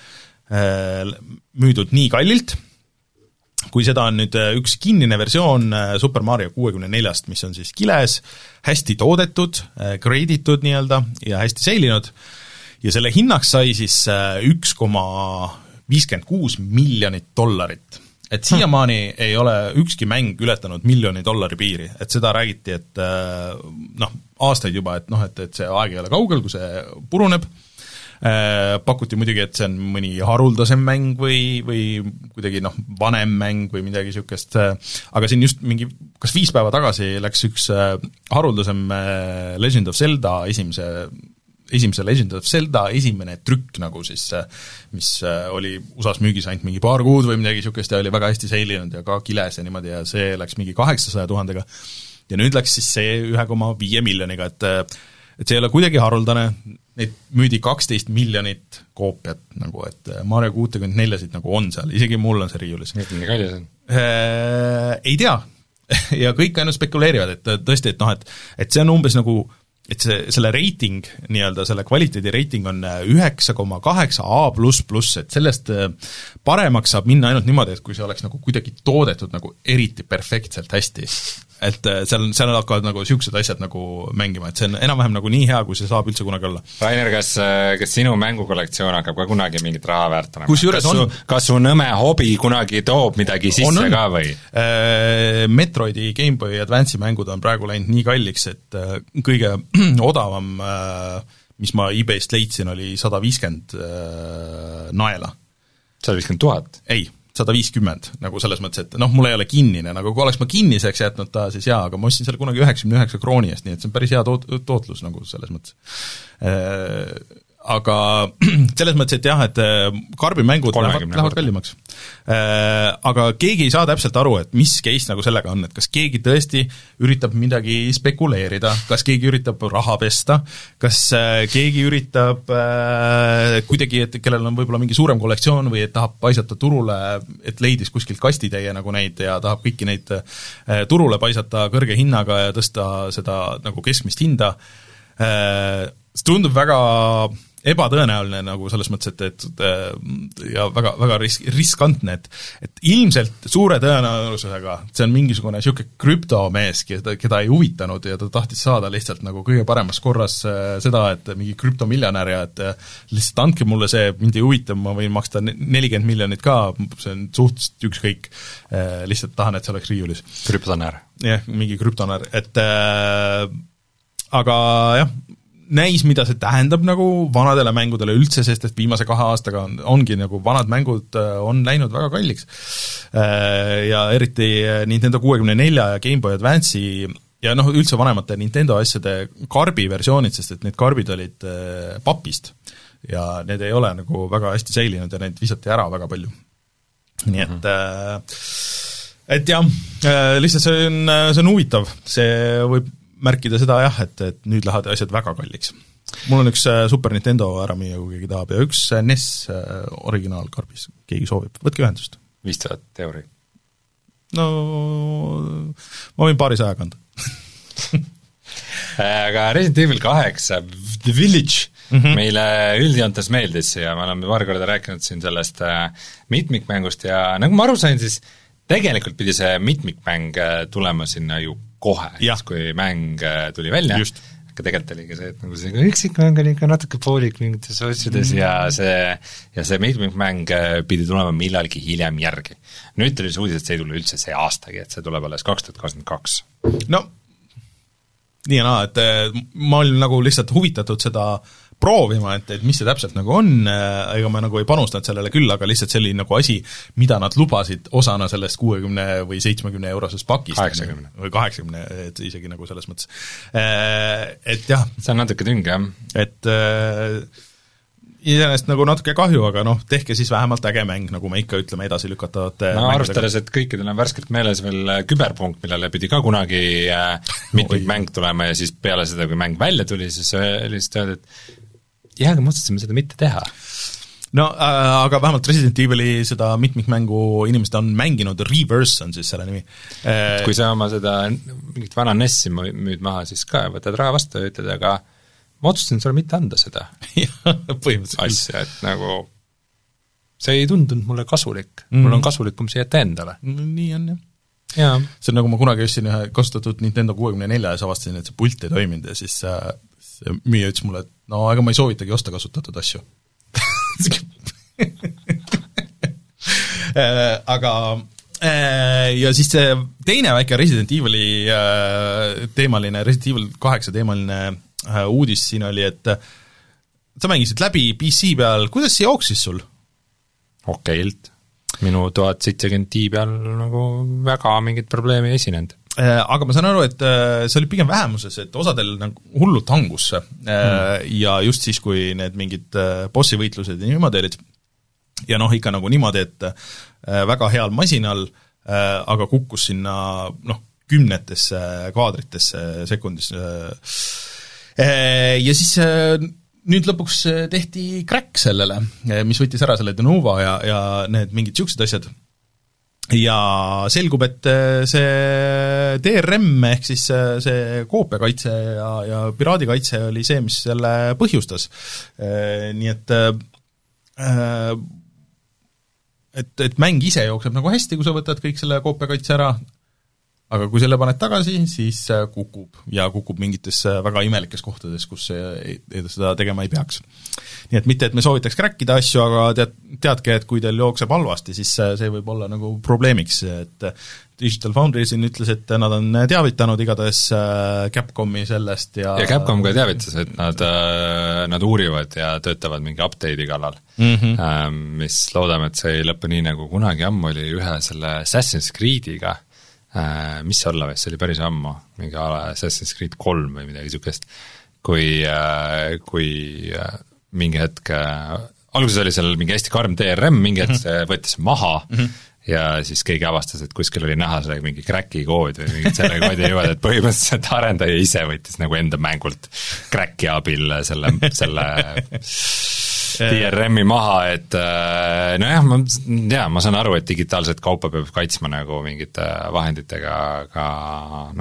müüdud nii kallilt, kui seda on nüüd üks kinnine versioon Super Mario kuuekümne neljast, mis on siis kiles, hästi toodetud, greiditud nii-öelda ja hästi seilinud, ja selle hinnaks sai siis üks koma viiskümmend kuus miljonit dollarit. Et siiamaani ei ole ükski mäng ületanud miljoni dollari piiri, et seda räägiti, et noh, aastaid juba, et noh, et, et see aeg ei ole kaugel, kui see puruneb. Pakuti muidugi, et see on mõni haruldasem mäng või, või kuidagi noh, vanem mäng või midagi niisugust, aga siin just mingi, kas viis päeva tagasi läks üks haruldasem Legend of Zelda esimese, esimese Legend of Zelda esimene trükk nagu siis, mis oli U S A-s müügis ainult mingi paar kuud või midagi niisugust ja oli väga hästi seilinud ja ka kiles ja niimoodi ja see läks mingi kaheksasaja tuhandega ja nüüd läks siis see üks koma viis miljoniga, et et see ei ole kuidagi haruldane, neid müüdi kaksteist miljonit koopiat, nagu et Mario kuuskümmend neljasid nagu on seal, isegi mul on see riiulis. Nii kallis on? Ei tea ja kõik ainult spekuleerivad, et tõesti, et noh, et, et see on umbes nagu, et see, selle reiting, nii-öelda selle kvaliteedi reiting on üheksa koma kaheksa A pluss pluss, et sellest paremaks saab minna ainult niimoodi, et kui see oleks nagu kuidagi toodetud nagu eriti perfektselt hästi. Et seal, seal hakkavad nagu siuksed asjad nagu mängima, et see on enam-vähem nagu nii hea, kui see saab üldse kunagi olla. Rainer, kas, kas sinu mängukollektsioon hakkab ka kunagi mingit raha väärtama? Kas, on... kas su nõme hobi kunagi toob midagi sisse on, on. ka või? Metroidi Game Boy Advance'i mängud on praegu läinud nii kalliks, et kõige odavam, mis ma eBayst leidsin, oli sada viiskümmend naela. sada viiskümmend tuhat? Ei, sada viiskümmend, nagu selles mõttes, et noh, mul ei ole kinnine, nagu kui oleks ma kinniseks jätnud ta, siis jaa, aga ma ostsin selle kunagi üheksakümne üheksa krooni eest, nii et see on päris hea toot-, tootlus nagu selles mõttes. Aga selles mõttes, et jah, et karbimängud lähevad, lähevad kallimaks. Aga keegi ei saa täpselt aru, et mis case nagu sellega on, et kas keegi tõesti üritab midagi spekuleerida, kas keegi üritab raha pesta, kas keegi üritab kuidagi, et kellel on võib-olla mingi suurem kollektsioon või et tahab paisata turule, et leidis kuskilt kastitäie nagu neid ja tahab kõiki neid turule paisata kõrge hinnaga ja tõsta seda nagu keskmist hinda. See tundub väga ebatõenäoline nagu selles mõttes, et, et ja väga, väga risk, riskantne, et et ilmselt suure tõenäosusega see on mingisugune niisugune krüptomees, keda, keda ei huvitanud ja ta tahtis saada lihtsalt nagu kõige paremas korras seda, et mingi krüptomiljonär ja et lihtsalt andke mulle see, mind ei huvita, ma võin maksta nelikümmend miljonit ka, see on suhteliselt ükskõik, lihtsalt tahan, et see oleks riiulis. Krüptonär. jah, mingi krüptonär, et äh, aga jah, näis, mida see tähendab nagu vanadele mängudele üldse, sest et viimase kahe aastaga on, ongi nagu vanad mängud on läinud väga kalliks. Ja eriti Nintendo kuuekümne nelja ja Game Boy Advance'i ja noh, üldse vanemate Nintendo asjade karbi versioonid, sest et need karbid olid papist ja need ei ole nagu väga hästi säilinud ja neid visati ära väga palju. Nii et mm-hmm. et jah, lihtsalt see on, see on huvitav, see võib märkida seda jah, et, et nüüd lähevad asjad väga kalliks. Mul on üks Super Nintendo ära müüa, kui keegi tahab, ja üks N E S originaalkarbis, keegi soovib, võtke ühendust. viistuhat euri. No ma võin paari saja kanda. Aga Resident Evil kaheksa, The Village, mm-hmm. meile üldjoontes meeldis ja me oleme paar korda rääkinud siin sellest mitmikmängust ja nagu ma aru sain, siis tegelikult pidi see mitmikmäng tulema sinna ju kohe, siis kui mäng tuli välja, aga tegelikult oli ka see, et nagu see üksikmäng oli ikka natuke poolik mingites otsides mm. ja see ja see mitmikmäng pidi tulema millalgi hiljem järgi. Nüüd tuli see uudis, et see ei tule üldse see aastagi, et see tuleb alles kaks tuhat kakskümmend kaks. No, nii ja naa, et ma olin nagu lihtsalt huvitatud seda proovima, et, et mis see täpselt nagu on, ega ma nagu ei panustanud sellele küll, aga lihtsalt see oli nagu asi, mida nad lubasid osana sellest kuuekümne või seitsmekümne eurosest pakist. kaheksakümne. Või kaheksakümne, et isegi nagu selles mõttes. Et jah. See on natuke tünk, jah. Et iseenesest nagu natuke kahju, aga noh, tehke siis vähemalt äge mäng, nagu me ikka ütleme edasi lükatavad no arvestades, et kõikidel on värskelt meeles veel Küberpunkt, millele pidi ka kunagi mitmik mäng tulema ja siis peale seda, kui mäng välja tuli, siis lihtsalt öeldi, et jah, aga mõtlesin seda mitte teha. No äh, aga vähemalt Resident Evili seda mitmikmängu inimesed on mänginud, Reverse on siis selle nimi. Äh, kui sa oma seda mingit vana N E S-i müüd maha, siis ka võtad raha vastu ja ütled, aga ma otsustasin sulle mitte anda seda põhimõtteliselt asja, et nagu see ei tundunud mulle kasulik mm. mul on kasulikum see jätta endale no,. Nii on jah. Ja. See on nagu ma kunagi ostsin ühe kasutatud Nintendo kuuekümne nelja ja avastasin, et see pult ei toiminud ja siis äh, see müüja ütles mulle, et no ega ma ei soovitagi osta kasutatud asju. Aga ja siis see teine väike Resident Evili teemaline, Resident Evil kaheksa teemaline uudis siin oli, et sa mängisid läbi P C peal, kuidas see jooksis sul? Okeilt. Minu tuhat seitsekümmend Ti peal nagu väga mingit probleemi ei esinenud. Aga ma saan aru, et see oli pigem vähemuses, et osadel nagu hullult hangus mm. ja just siis, kui need mingid bossi võitlused ja niimoodi olid ja noh, ikka nagu niimoodi, et väga heal masinal, aga kukkus sinna noh, kümnetesse kaadritesse sekundis ja siis nüüd lõpuks tehti crack sellele, mis võttis ära selle Denuva ja, ja need mingid siuksed asjad ja selgub, et see D R M ehk siis see koopiakaitse ja, ja piraadikaitse oli see, mis selle põhjustas. Nii et et, et mäng ise jookseb nagu hästi, kui sa võtad kõik selle koopiakaitse ära, aga kui selle paned tagasi, siis kukub ja kukub mingites väga imelikes kohtades, kus ei, seda tegema ei peaks. Nii et mitte, et me soovitaks crackida asju, aga tead, teadke, et kui teil jookseb halvasti, siis see võib olla nagu probleemiks, et Digital Foundry siin ütles, et nad on teavitanud igatahes Capcomi sellest ja ja Capcom ka teavitas, et nad, nad uurivad ja töötavad mingi update'i kallal, mm-hmm. mis loodame, et see ei lõppe nii, nagu kunagi ammu oli ühe selle Assassin's Creediga, mis olla või, see oli päris ammu, mingi Assassin's Creed kolm või midagi niisugust, kui, kui mingi hetk, alguses oli seal mingi hästi karm D R M, mingi hetk see võttis maha mm-hmm. ja siis keegi avastas, et kuskil oli näha selle mingi cracki kood või mingid selle koodi jõuad, et põhimõtteliselt arendaja ise võttis nagu enda mängult cracki abil selle, selle D R M-i maha, et nojah, ma, jaa, ma saan aru, et digitaalset kaupa peab kaitsma nagu mingite vahenditega, aga noh,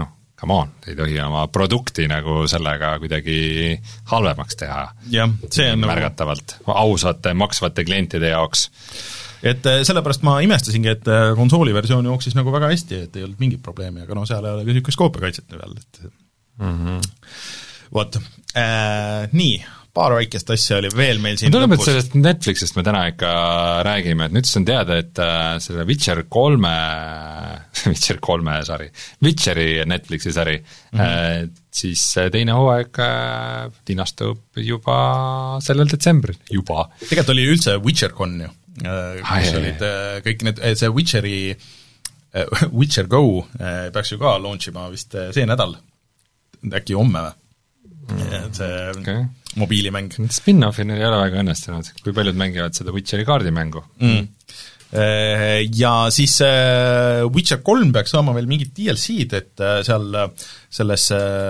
come on, ei tohi oma produkti nagu sellega kuidagi halvemaks teha. jah, see on märgatavalt nagu... ausate, maksvate klientide jaoks. Et sellepärast ma imestasingi, et konsooli versioon jooksis nagu väga hästi, et ei olnud mingit probleemi, aga no seal ei ole ka niisugust koopiakaitset peal, et mm-hmm. vot äh,, nii, paar väikest asja oli veel meil siin lõpus. Et sellest Netflixist me täna ikka räägime, et nüüd on teada, et selle Witcher kolme Witcher kolme sari, Witcheri Netflixi sari mm-hmm. siis teine hooaeg linastub juba sellel detsembril, juba. Tegelikult oli üldse WitcherCon ju, kus olid kõik need, see Witcheri Witcher Go peaks ju ka launchima vist see nädal, äkki homme või? see okay. mobiilimäng. Spin-offin ei ole väga õnnestunud, kui paljud mängivad seda Witcheri kaardimängu mm. Ja siis Witcher kolm peaks saama veel mingit D L C-d, et seal selles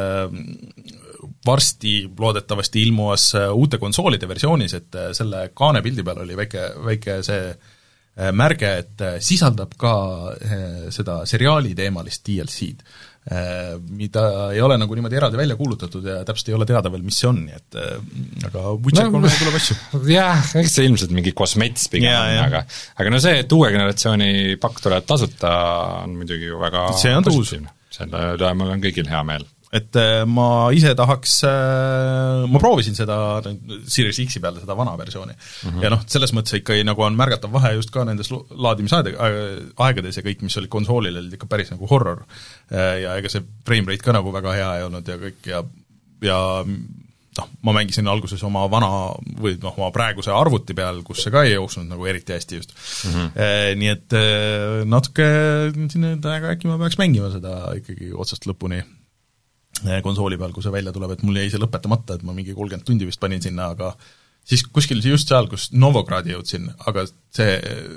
varsti loodetavasti ilmuas uute konsoolide versioonis, et selle kaane pildi peal oli väike, väike see märge, et sisaldab ka seda seriaali teemalist D L C-d, mida ei ole nagu niimoodi eraldi välja kuulutatud ja täpselt ei ole teada veel, mis see on, nii et aga Witcher kolm no, tuleb asju. Jah, eks see ilmselt mingi kosmets pigem on, aga, aga no see, et uue generatsiooni pakk tuleb tasuta, on muidugi ju väga positiivne. Selle üle mul on kõigil hea meel. Et ma ise tahaks, ma proovisin seda Series X-i peale, seda vana versiooni mm-hmm. ja noh, selles mõttes ikka nagu on märgatav vahe just ka nendes laadimisaegades ja kõik, mis oli konsoolil, olid ikka päris nagu horror ja ega see frame rate ka nagu väga hea ei olnud ja kõik ja, ja noh, ma mängisin alguses oma vana või noh, oma praeguse arvuti peal, kus see ka ei jooksnud nagu eriti hästi just mm-hmm. e, nii et natuke sinna, aga äkki ma peaks mängima seda ikkagi otsast lõpuni konsooli peal, kui see välja tuleb, et mul jäi see lõpetamata, et ma mingi kolmkümmend tundi vist panin sinna, aga siis kuskil just seal, kus Novogradi jõudsin, aga see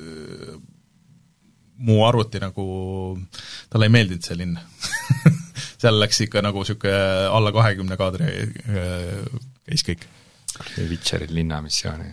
mu arvuti nagu, talle ei meeldinud see linn seal läks ikka nagu niisugune alla kahekümne kaadri käis kõik. Witcheri linnamissiooni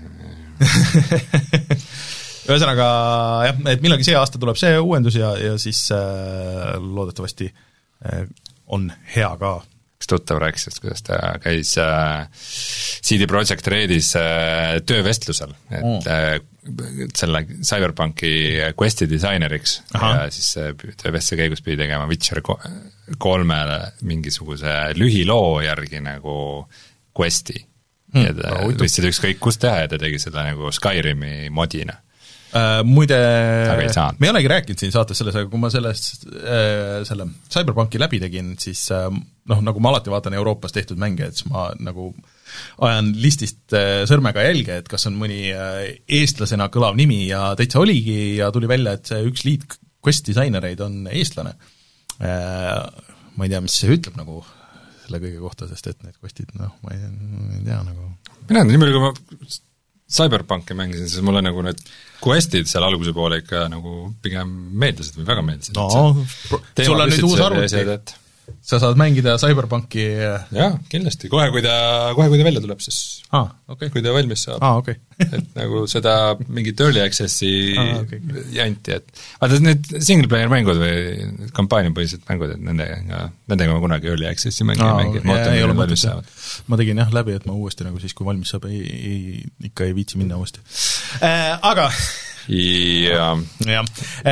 ühesõnaga jah, et millalgi see aasta tuleb see uuendus ja, ja siis äh, loodetavasti äh, on hea ka. Üks tuttav rääkis, et kuidas ta käis äh, C D Projekt Redis äh, töövestlusel, et mm. äh, selle Cyberpunki questi disaineriks Aha. ja siis äh, töövestluse käigus pidi tegema Witcher kolmele mingisuguse lühiloo järgi nagu questi mm. ja ta võistsid ükskõik kust teha ja ta tegi seda nagu Skyrimi modina. Uh, muide, me ei olegi rääkinud siin saates selles, aga kui ma sellest, äh, selle Cyberpunki läbi tegin, siis äh, noh, nagu ma alati vaatan Euroopas tehtud mänge, et siis ma nagu ajan listist äh, sõrmega jälge, et kas on mõni äh, eestlasena kõlav nimi ja täitsa oligi ja tuli välja, et see üks lead quest disainereid on eestlane. Äh, ma ei tea, mis see ütleb nagu selle kõige kohta, sest et need questid, noh, ma ei, ma ei tea nagu. Mina nii palju, kui ma Cyberpunki mängisin, siis mulle nagu need questid seal alguse poole ikka nagu pigem meeldisid või väga meeldisid. No, sul on nüüd uus arvuti, et sa saad mängida Cyberpunki. Jah, kindlasti, kohe kui ta, kohe kui ta välja tuleb, siis ah, okay. kui ta valmis saab. Ah, okay. et nagu seda mingit early access'i ah, okay. janti, et vaata need single player mängud või kampaaniapõhised mängud, et nendega, nendega ma kunagi early access'i mängi ah, mängi, ja, ei ole mõttes. Ma tegin jah läbi, et ma uuesti nagu siis, kui valmis saab, ei, ei, ikka ei viitsi minna uuesti. Äh, aga ja, ja.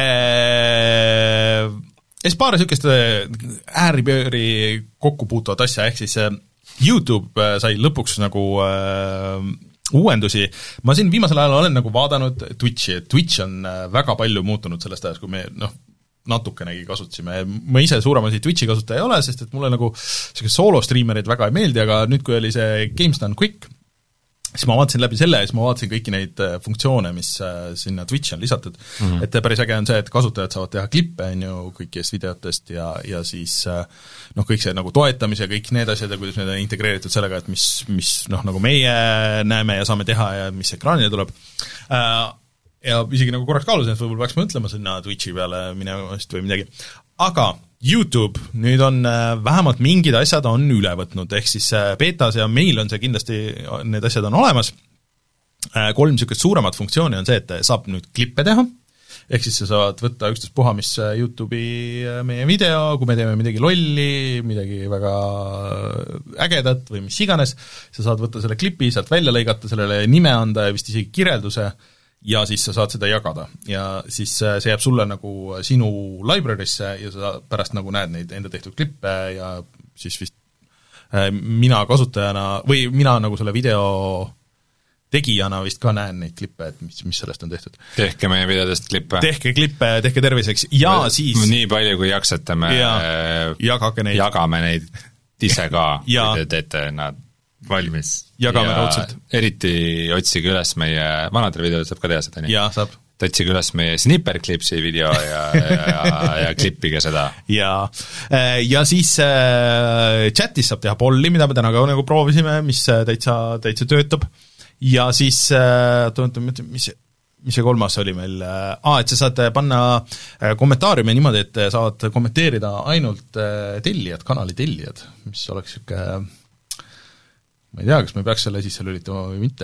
Äh, siis paar niisugust ääripööri kokku puutuvat asja, ehk siis YouTube sai lõpuks nagu äh, uuendusi. Ma siin viimasel ajal olen nagu vaadanud Twitchi, et Twitch on väga palju muutunud sellest ajast, kui me noh, natukenegi kasutasime. Ma ise suuremasi Twitchi kasutaja ei ole, sest et mulle nagu soolo-streamerid väga ei meeldi, aga nüüd, kui oli see Games Done Quick, siis ma vaatasin läbi selle ja siis ma vaatasin kõiki neid funktsioone, mis sinna Twitchi on lisatud. Mm-hmm. Et päris äge on see, et kasutajad saavad teha klippe, on ju, kõikidest videotest ja, ja siis noh, kõik see nagu toetamise ja kõik need asjad ja kuidas need on integreeritud sellega, et mis, mis noh, nagu meie näeme ja saame teha ja mis ekraanile tuleb. Ja isegi nagu korraks kaalusin, et võib-olla peaks mõtlema sinna Twitchi peale minevast või midagi. Aga YouTube, nüüd on vähemalt mingid asjad on üle võtnud, ehk siis betas ja meil on see kindlasti, need asjad on olemas. Kolm niisugust suuremat funktsiooni on see, et saab nüüd klippe teha, ehk siis sa saad võtta ükstaspuha, mis YouTube'i meie video, kui me teeme midagi lolli, midagi väga ägedat või mis iganes, sa saad võtta selle klipi, sealt välja lõigata, sellele nime anda ja vist isegi kirjelduse, ja siis sa saad seda jagada. Ja siis see jääb sulle nagu sinu library'sse ja sa pärast nagu näed neid enda tehtud klippe ja siis vist mina kasutajana, või mina nagu selle video tegijana vist ka näen neid klippe, et mis, mis sellest on tehtud. Tehke meie videodest klippe. Tehke klippe, tehke terviseks ja või, siis nii palju, kui jaksate, me ja, neid. jagame neid ise ka, kui te teete nad valmis. Jagame raudselt. Eriti otsige üles meie, vanadele videod saab ka teha seda, nii? Jaa, saab. Otsige üles meie Snipperclipsi video ja, ja, ja klippige seda. Ja, ja siis chatis saab teha polli, mida me täna ka nagu proovisime, mis täitsa, täitsa töötab. Ja siis, mis, mis see kolmas oli meil, aa, et sa saad panna kommentaariume niimoodi, et saad kommenteerida ainult tellijad, kanali tellijad, mis oleks siuke, ma ei tea, kas me peaks selle sisse lülitama või mitte.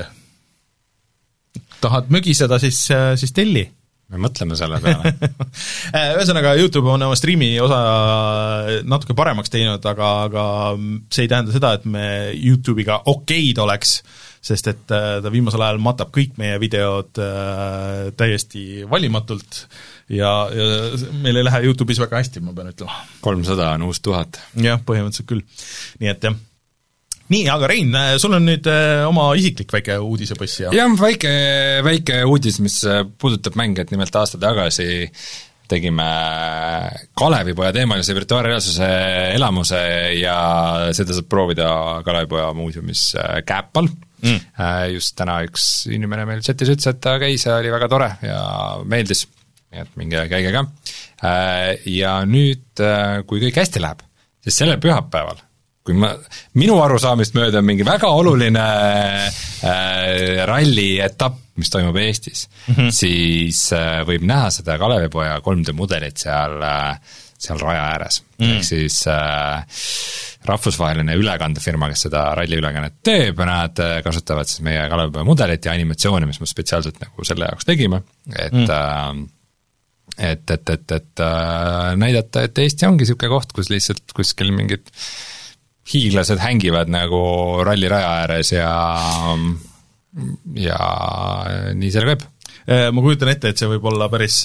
Tahad mögiseda, siis, siis telli. Me mõtleme selle peale. Ühesõnaga, YouTube on oma striimi osa natuke paremaks teinud, aga, aga see ei tähenda seda, et me YouTube'iga okeid oleks, sest et ta viimasel ajal matab kõik meie videod äh, täiesti valimatult ja, ja meil ei lähe YouTube'is väga hästi, ma pean ütlema. kolmsada on uus tuhat. Jah, põhimõtteliselt küll. Nii et jah. Nii, aga Rein, sul on nüüd oma isiklik väike uudisepõss ja jah, väike, väike uudis, mis puudutab mänge, et nimelt aasta tagasi tegime Kalevipoja teemalise virtuaalreaalsuse elamuse ja seda saab proovida Kalevipoja muuseumis Käppal. Mm. Just täna üks inimene meil chatis ütles, et ta käis ja oli väga tore ja meeldis, nii et minge käige ka. Ja nüüd, kui kõik hästi läheb, siis sellel pühapäeval, kui ma, minu arusaamist mööda on mingi väga oluline äh, ralli etapp, mis toimub Eestis, mm-hmm. siis äh, võib näha seda Kalevipoja kolm D mudelit seal, äh, seal raja ääres. Mm. Ehk siis äh, rahvusvaheline ülekandefirma, kes seda ralli ülekannet teeb, nad kasutavad siis meie Kalevipoja mudelit ja animatsiooni, mis me spetsiaalselt nagu selle jaoks tegime, et mm. äh, et, et, et, et äh, näidata, et Eesti ongi niisugune koht, kus lihtsalt kuskil mingid hiiglased hängivad nagu ralli raja ääres ja ja nii selle käib. Ma kujutan ette, et see võib olla päris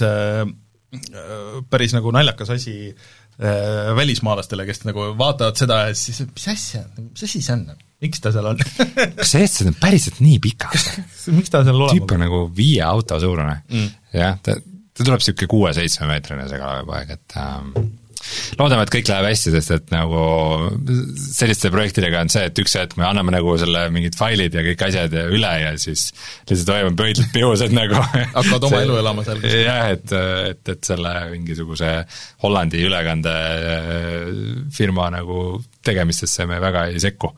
päris nagu naljakas asi välismaalastele, kes nagu vaatavad seda ja siis, mis asja, mis asi see on? Miks ta seal on? Kas see eestlased on päriselt nii pikad? Miks ta seal olema? Tüüp on nagu viie auto suurune. Mm. Jah, ta, ta tuleb siuke kuue-seitsme meetrine see Kalevipoeg, et ähm, loodame, et kõik läheb hästi, sest et nagu selliste projektidega on see, et üks hetk me anname nagu selle mingid failid ja kõik asjad ja üle ja siis lihtsalt hoiame pöidlad pihused nagu hakkavad oma elu elama seal. Jah, et, et, et selle mingisuguse Hollandi ülekande firma nagu tegemistesse me väga ei sekku.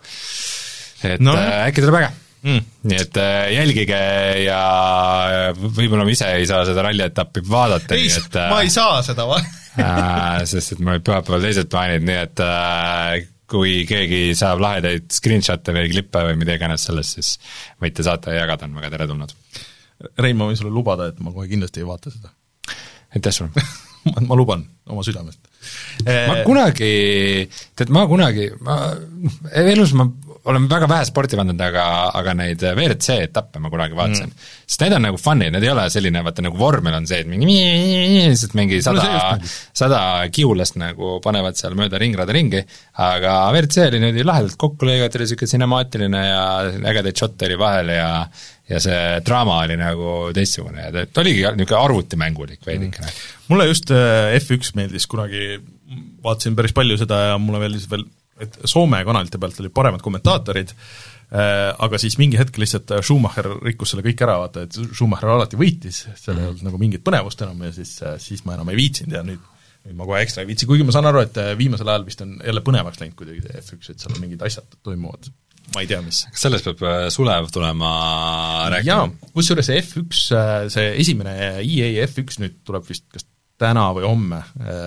Et no. Äkki tuleb äge. Mm. Nii et jälgige ja võib-olla ma ise ei saa seda rallietappi vaadata. Ei, et, ma ei saa seda vaadata. Sest et mul olid pühapäeval teised plaanid, nii et äh, kui keegi saab lahedaid screenshot'e või klippe või mida iganes sellest, siis võite saata ja jagada, on väga teretulnud. Rein, ma võin sulle lubada, et ma kohe kindlasti ei vaata seda. Aitäh sul? ma, ma luban oma südamest. Ma kunagi, tead ma kunagi, ma, elus ma olen väga vähe sporti vandanud, aga, aga neid V R C etappe ma kunagi vaatasin. Mm. Sest need on nagu funny, need ei ole selline, vaata nagu vormel on see, et mingi, mingi sada, sada kiulast nagu panevad seal mööda ringrada ringi, aga V R C oli nüüd lahedalt kokku lõigat, oli siuke cinemaatiline ja ägedaid shot oli vahel ja ja see draama oli nagu teistsugune, et oligi niisugune arvutimängulik veidikene. Mm. Mulle just F üks meeldis kunagi, vaatasin päris palju seda ja mulle meeldis veel, et Soome kanalite pealt oli paremad kommentaatorid, aga siis mingi hetk lihtsalt Schumacher rikkus selle kõik ära, vaata, et Schumacher alati võitis, seal ei olnud nagu mingit põnevust enam ja siis, siis ma enam ei viitsinud ja nüüd, nüüd ma kohe ekstra ei viitsi, kuigi ma saan aru, et viimasel ajal vist on jälle põnevaks läinud kuidagi see F üks, et seal on mingid asjad toimuvad, ma ei tea, mis. Kas sellest peab Sulev tulema rääkima? Jaa, kusjuures see F üks, see esimene E A F üks nüüd tuleb vist kas täna või homme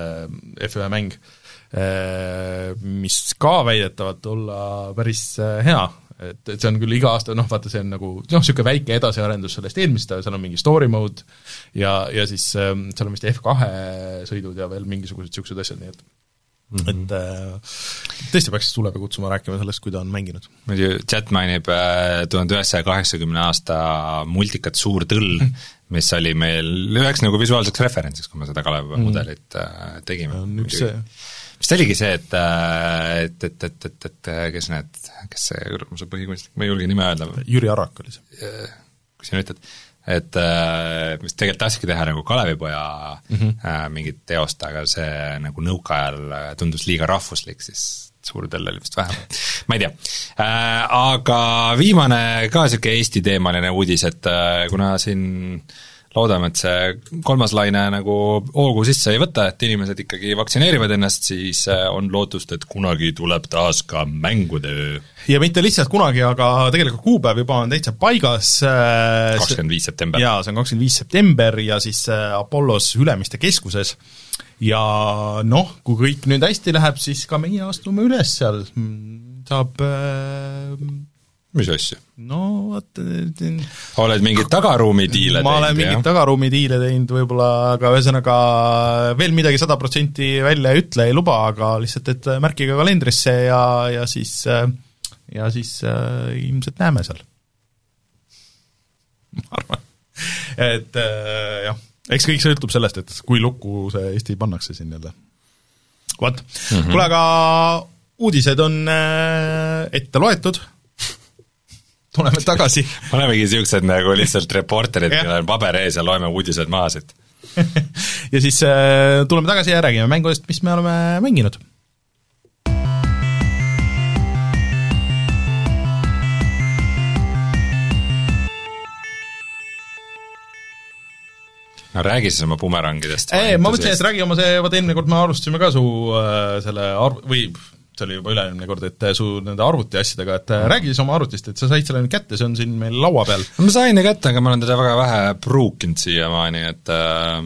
F ühe mäng, mis ka väidetavalt olla päris hea, et, et see on küll iga aasta, noh vaata, see on nagu noh, niisugune väike edasiarendus sellest eelmist, seal on mingi story mode ja, ja siis ähm, seal on vist F kahe sõidud ja veel mingisugused niisugused asjad, nii et mm -hmm. et äh, tõesti peaks Sulepe kutsuma rääkima sellest, kui ta on mänginud. muidu chat mainib tuhande üheksasaja kaheksakümne aasta multikat Suur tõll, mis oli meil üheks nagu visuaalseks referentsiks, kui me seda Kalevipoja mudelit äh, tegime. Üks see vist oligi see, et, et, et, et, et, et kes need, kes see see põhikunstnik, ma ei julge nime öelda. Jüri Arak oli see. Kui sa ütled, et mis tegelikult tahtsidki teha nagu Kalevipoja mm -hmm. mingit teost, aga see nagu nõukaajal tundus liiga rahvuslik, siis Suur tõll oli vist vähem. Ma ei tea. Aga viimane ka siuke Eesti teemaline uudis, et kuna siin loodame, et see kolmas laine nagu hoogu sisse ei võta, et inimesed ikkagi vaktsineerivad ennast, siis on lootust, et kunagi tuleb taas ka mängude öö. Ja mitte lihtsalt kunagi, aga tegelikult kuupäev juba on täitsa paigas. kakskümmend viis september. Jaa, see on kakskümmend viis september ja siis Apollos Ülemiste keskuses. Ja noh, kui kõik nüüd hästi läheb, siis ka meie astume üles seal. Saab... Mis asja? No, vaata... Oled mingid tagaruumi diile teinud, ma olen mingid tagaruumi diile teinud võib-olla, aga ühesõnaga veel midagi sada protsenti välja ei ütle, ei luba, aga lihtsalt, et märkiga kalendrisse ja, ja siis, ja siis äh, ilmselt näeme seal. Ma arvan. Et äh, jah, eks kõik sõltub sellest, et kui lukku see Eesti pannakse siin jälle. Vaat, mm -hmm. kuule, aga uudised on äh, ette loetud. Tuleme tagasi. Panemegi siuksed nagu lihtsalt reporterid, kellel on paber ees ja loeme uudised maha siit. ja siis äh, tuleme tagasi ja räägime mängudest, mis me oleme mänginud. No räägi siis oma bumerangidest. Ei, ma mõtlesin, et räägi oma see, vaat eelmine kord me alustasime ka su äh, selle arv... või see oli juba ülenemine kord, et su nende arvuti asjadega, et mm. räägi siis oma arvutist, et sa said selle nüüd kätte, see on siin meil laua peal. Ma sain kätte, aga ma olen teda väga vähe pruukinud siiamaani, et äh,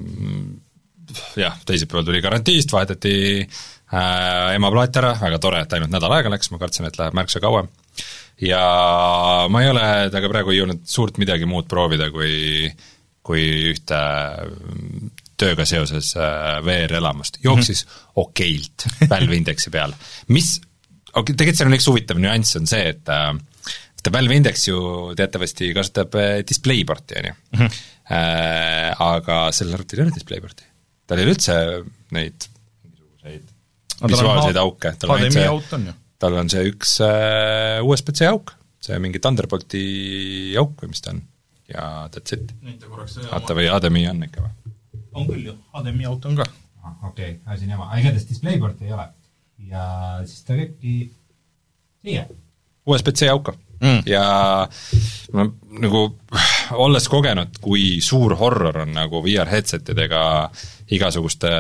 jah, teisipäeval tuli garantiist, vahetati äh, ema plaat ära, väga tore, et ainult nädal aega läks, ma kartsin, et läheb märksa kauem. Ja ma ei ole temaga praegu jõudnud suurt midagi muud proovida, kui, kui ühte tööga seoses V R-elamust. Jooksis mm -hmm. okeilt Valve Indexi peal. Mis, okay, tegelikult seal on üks huvitav nüanss on see, et äh, Valve Index ju teatavasti kasutab displayporti, on ju. Mm -hmm. äh, aga sellel arvutil ei ole displayporti. Tal ei ole üldse neid visuaalseid auke. H D M I aut on ju. Tal on see üks äh, U S B C auk, see mingi Thunderbolti auk või mis ta on. Ja that's it. Vaata või H D M I on ikka või? On küll ju, H D M I auto on ka. Ah, okei, okay, asi on jama. Igatahes displayporti ei ole. Ja siis ta käibki siia. U S B C auka. Mm. Ja ma nagu olles kogenud, kui suur horror on nagu V R headsetidega igasuguste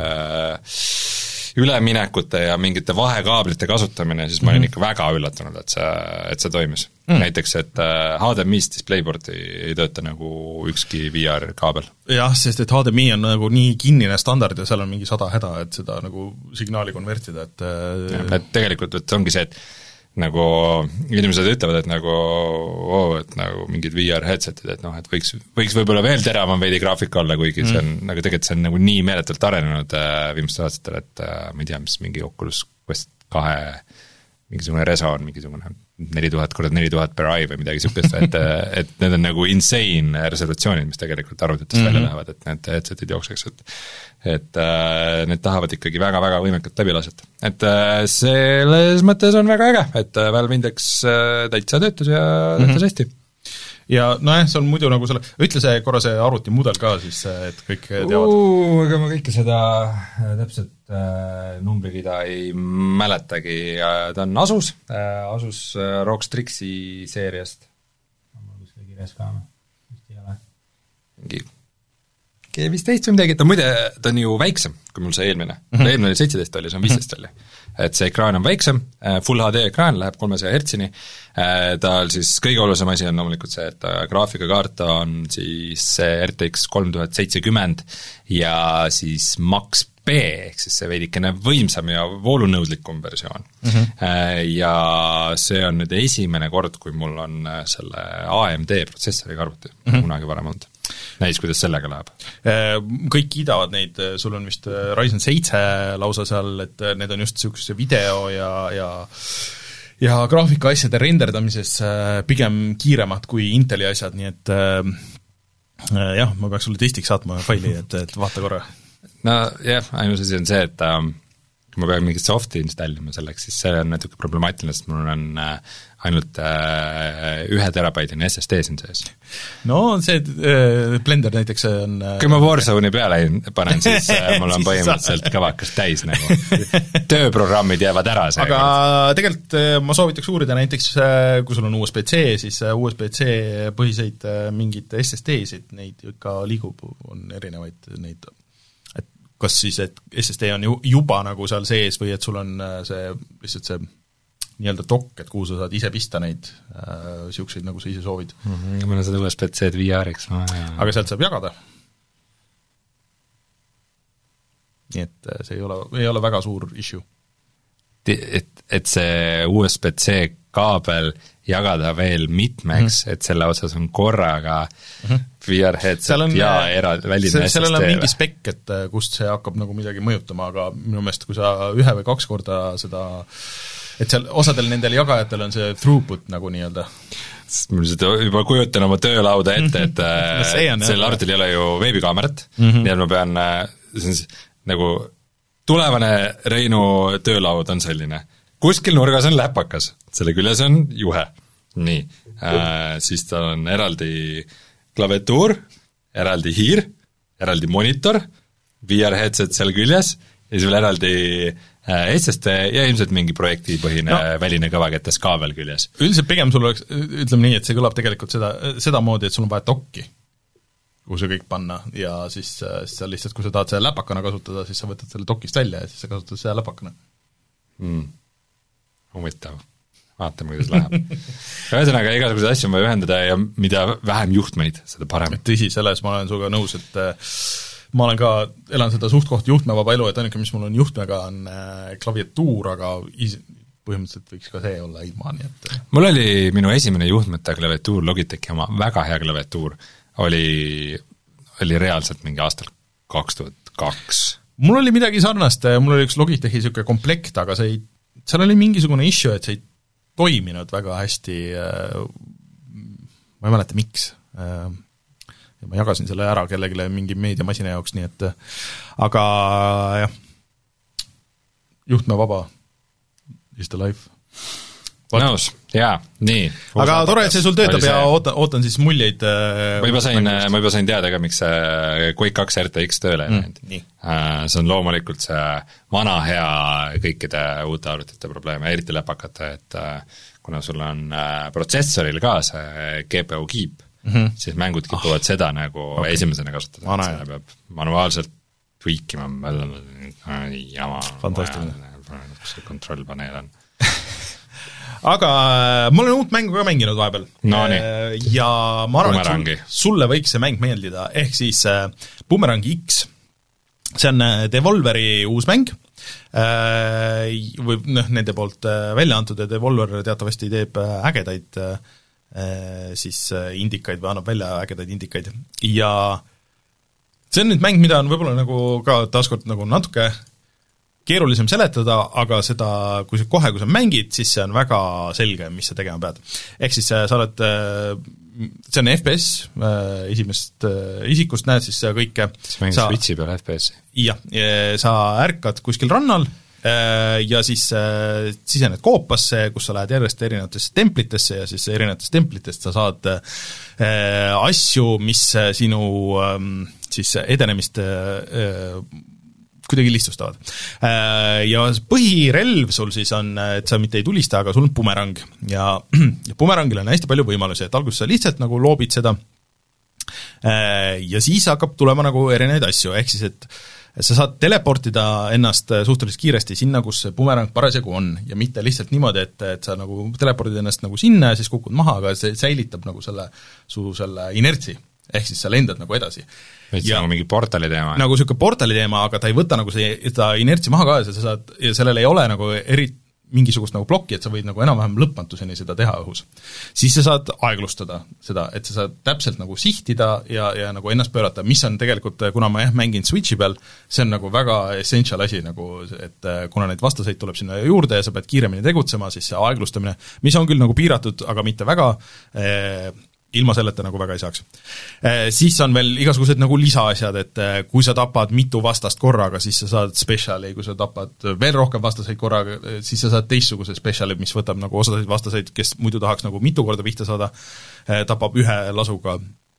üleminekute ja mingite vahekaablite kasutamine, siis ma olin ikka väga üllatunud, et see, et see toimis. Mm. Näiteks, et H D M I-st displayporti ei tööta nagu ükski V R-kaabel. Jah, sest et H D M I on nagu nii kinnine standard ja seal on mingi sada häda, et seda nagu signaali konvertida, et ja, et tegelikult et see ongi see, et nagu inimesed ütlevad, et nagu oo, et nagu mingid V R headsetid, et noh, et võiks, võiks võib-olla veel teravam veidi graafika olla, kuigi mm. see on, nagu tegelikult see on nagu nii meeletult arenenud äh, viimastel aastatel, et äh, ma ei tea, mis mingi Oculus Quest kahe mingisugune reso on mingisugune neli tuhat korda neli tuhat per eye või midagi sihukest, et, et need on nagu insane reservatsioonid, mis tegelikult arvutitest mm-hmm. välja lähevad, et need headsetid jookseks, et et äh, need tahavad ikkagi väga-väga võimekalt läbi laseta. Et äh, selles mõttes on väga äge, et äh, Valve Index äh, täitsa töötus ja mm-hmm. töötus hästi. Ja nojah, see on muidu nagu selle, ütle see korra see arvuti mudel ka siis, et kõik teavad. Ega ma kõike seda täpselt äh, numbrikida ei mäletagi, ta on Asus, äh, Asus äh, R O G Strixi seeriast. Ma kuskil kirjas ka, vist ei ole. Mingi G viisteist või midagi, ta muide, ta on ju väiksem, kui mul see eelmine. Mm-hmm. Eelmine oli seitseteist oli, see on viisteist oli. Et see ekraan on väiksem, Full H D ekraan läheb kolmesaja hertsini, tal siis kõige olulisem asi on loomulikult see, et graafikakaart on siis R T X kolm tuhat seitsekümmend ja siis Max B, ehk siis see veidikene võimsam ja voolunõudlikum versioon mm-hmm. ja see on nüüd esimene kord, kui mul on selle A M D protsessoriga arvuti mm-hmm. kunagi varem olnud. Näis, kuidas sellega läheb? Kõik kiidavad neid, sul on vist Ryzen seitse lausa seal, et need on just niisuguse video ja, ja ja graafika asjade renderdamises pigem kiiremad kui Inteli asjad, nii et jah, ma peaks sulle testiks saatma faili, et, et vaata korra. No jah, ainus asi on see, et kui ma pean mingit softi installima selleks, siis see on natuke problemaatiline, sest mul on ainult ühe terabaidine S S D siin sees. No see äh, Blender näiteks on kui ma Warzone'i peale panen, siis mul on põhimõtteliselt kõvakas täis nagu. Tööprogrammid jäävad ära see. Aga tegelikult ma soovitaks uurida näiteks, kui sul on U S B C, siis U S B C põhiseid mingid S S D-sid, neid ikka liigub, on erinevaid neid, et kas siis, et S S D on juba nagu seal sees või et sul on see, lihtsalt see nii-öelda dokk, et kuhu sa saad ise pista neid äh, siukseid, nagu sa ise soovid. Mm-hmm, mul on seda U S B C-d V R-iks. Aga sealt saab jagada. Nii et see ei ole, ei ole väga suur issue. Et, et see U S B C kaabel jagada veel mitmeks, mm-hmm. et selle otsas on korraga mm-hmm. V R headset on, ja era, väline S S D. Sellel on mingi spek, et kust see hakkab nagu midagi mõjutama, aga minu meelest, kui sa ühe või kaks korda seda, et seal osadel nendel jagajatel on see throughput nagu nii-öelda. Mul seda juba kujutan oma töölauda ette, et no sellel arvutil ei ole ju veebikaamerat, mm-hmm. nii et ma pean, see on nagu tulevane Reinu töölaud on selline, kuskil nurgas on läpakas, selle küljes on juhe, nii, äh, siis tal on eraldi klaviatuur, eraldi hiir, eraldi monitor, V R headset seal küljes ja siis veel eraldi äh, S S D ja ilmselt mingi projektipõhine no. väline kõvaketes kaabel küljes. Üldiselt pigem sul oleks, ütleme nii, et see kõlab tegelikult seda, seda moodi, et sul on vaja dokki, kuhu see kõik panna ja siis, siis sa lihtsalt, kui sa tahad selle läpakana kasutada, siis sa võtad selle dokist välja ja siis sa kasutad selle läpakana mm.. huvitav, vaatame, kuidas läheb. Ühesõnaga, igasuguseid asju on vaja ühendada ja mida vähem juhtmeid, seda parem. Tõsi, selles ma olen suga nõus, et ma olen ka, elan seda suht koht juhtmevaba elu, et ainuke, mis mul on juhtmega, on klaviatuur, aga is, põhimõtteliselt võiks ka see olla ilma, nii et mul oli minu esimene juhtmeta klaviatuur, Logitechi oma väga hea klaviatuur, oli, oli reaalselt mingi aastal kaks tuhat kaks. Mul oli midagi sarnast, mul oli üks Logitechi niisugune komplekt, aga see ei, seal oli mingisugune issue, et see ei toiminud väga hästi, ma ei mäleta, miks. Ja ma jagasin selle ära kellegile mingi meediamasina jaoks, nii et aga jah, juhtme vaba is the life. Nõus, jaa, nii. Aga tore, et see sul töötab ja ootan, ootan siis muljeid. Ma juba sain, ma juba sain teada ka, miks see Quake kaks R T X tööle ei läinud. Mm, see on loomulikult see vana hea kõikide uute arvutite probleeme, eriti läpakate, et kuna sul on protsessoril ka see G P U keep, mm-hmm. siis mängud kipuvad oh. seda nagu okay. esimesena kasutada, et selle peab manuaalselt tweakima, jama, kus see kontrollpaneel on. Aga ma olen uut mängu ka mänginud vahepeal no, ja ma arvan, et sul, sulle võiks see mäng meeldida, ehk siis äh, Boomerang X, see on Devolveri uus mäng äh, või noh, nende poolt äh, välja antud ja Devolver teatavasti teeb ägedaid äh, siis äh, indikaid või annab välja ägedaid indikaid ja see on nüüd mäng, mida on võib-olla nagu ka taaskord nagu natuke keerulisem seletada, aga seda, kui sa kohe, kui sa mängid, siis see on väga selge, mis sa tegema pead. Ehk siis sa oled, see on F P S, esimest isikust näed siis kõike. Siis mängid Switchi peal F P S-i. Jah, sa ärkad kuskil rannal ja siis sisened koopasse, kus sa lähed järjest erinevatesse templitesse ja siis erinevatest templitest sa saad asju, mis sinu siis edenemist kuidagi lihtsustavad. Ja põhirelv sul siis on, et sa mitte ei tulista, aga sul on bumerang ja bumerangil on hästi palju võimalusi, et alguses sa lihtsalt nagu loobid seda ja siis hakkab tulema nagu erinevaid asju, ehk siis, et sa saad teleportida ennast suhteliselt kiiresti sinna, kus see bumerang parasjagu on ja mitte lihtsalt niimoodi, et, et sa nagu teleportid ennast nagu sinna ja siis kukud maha, aga see säilitab nagu selle, su selle inertsi. ehk siis sa lendad nagu edasi. et see on nagu mingi portali teema. Nagu niisugune portali teema, aga ta ei võta nagu see, seda inertsi maha ka ja sa saad, ja sellel ei ole nagu eri, mingisugust nagu plokki, et sa võid nagu enam-vähem lõpmatuseni seda teha õhus. Siis sa saad aeglustada seda, et sa saad täpselt nagu sihtida ja, ja nagu ennast pöörata, mis on tegelikult, kuna ma jah mängin Switchi peal, see on nagu väga essential asi, nagu, et kuna neid vastaseid tuleb sinna juurde ja sa pead kiiremini tegutsema, siis see aeglustamine, mis on küll nagu piiratud, aga mitte väga, eh, ilma selleta nagu väga ei saaks. Siis on veel igasugused nagu lisaasjad, et kui sa tapad mitu vastast korraga, siis sa saad speciali, kui sa tapad veel rohkem vastaseid korraga, siis sa saad teistsuguse speciali, mis võtab nagu osasid vastaseid, kes muidu tahaks nagu mitu korda pihta saada, tapab ühe lasuga.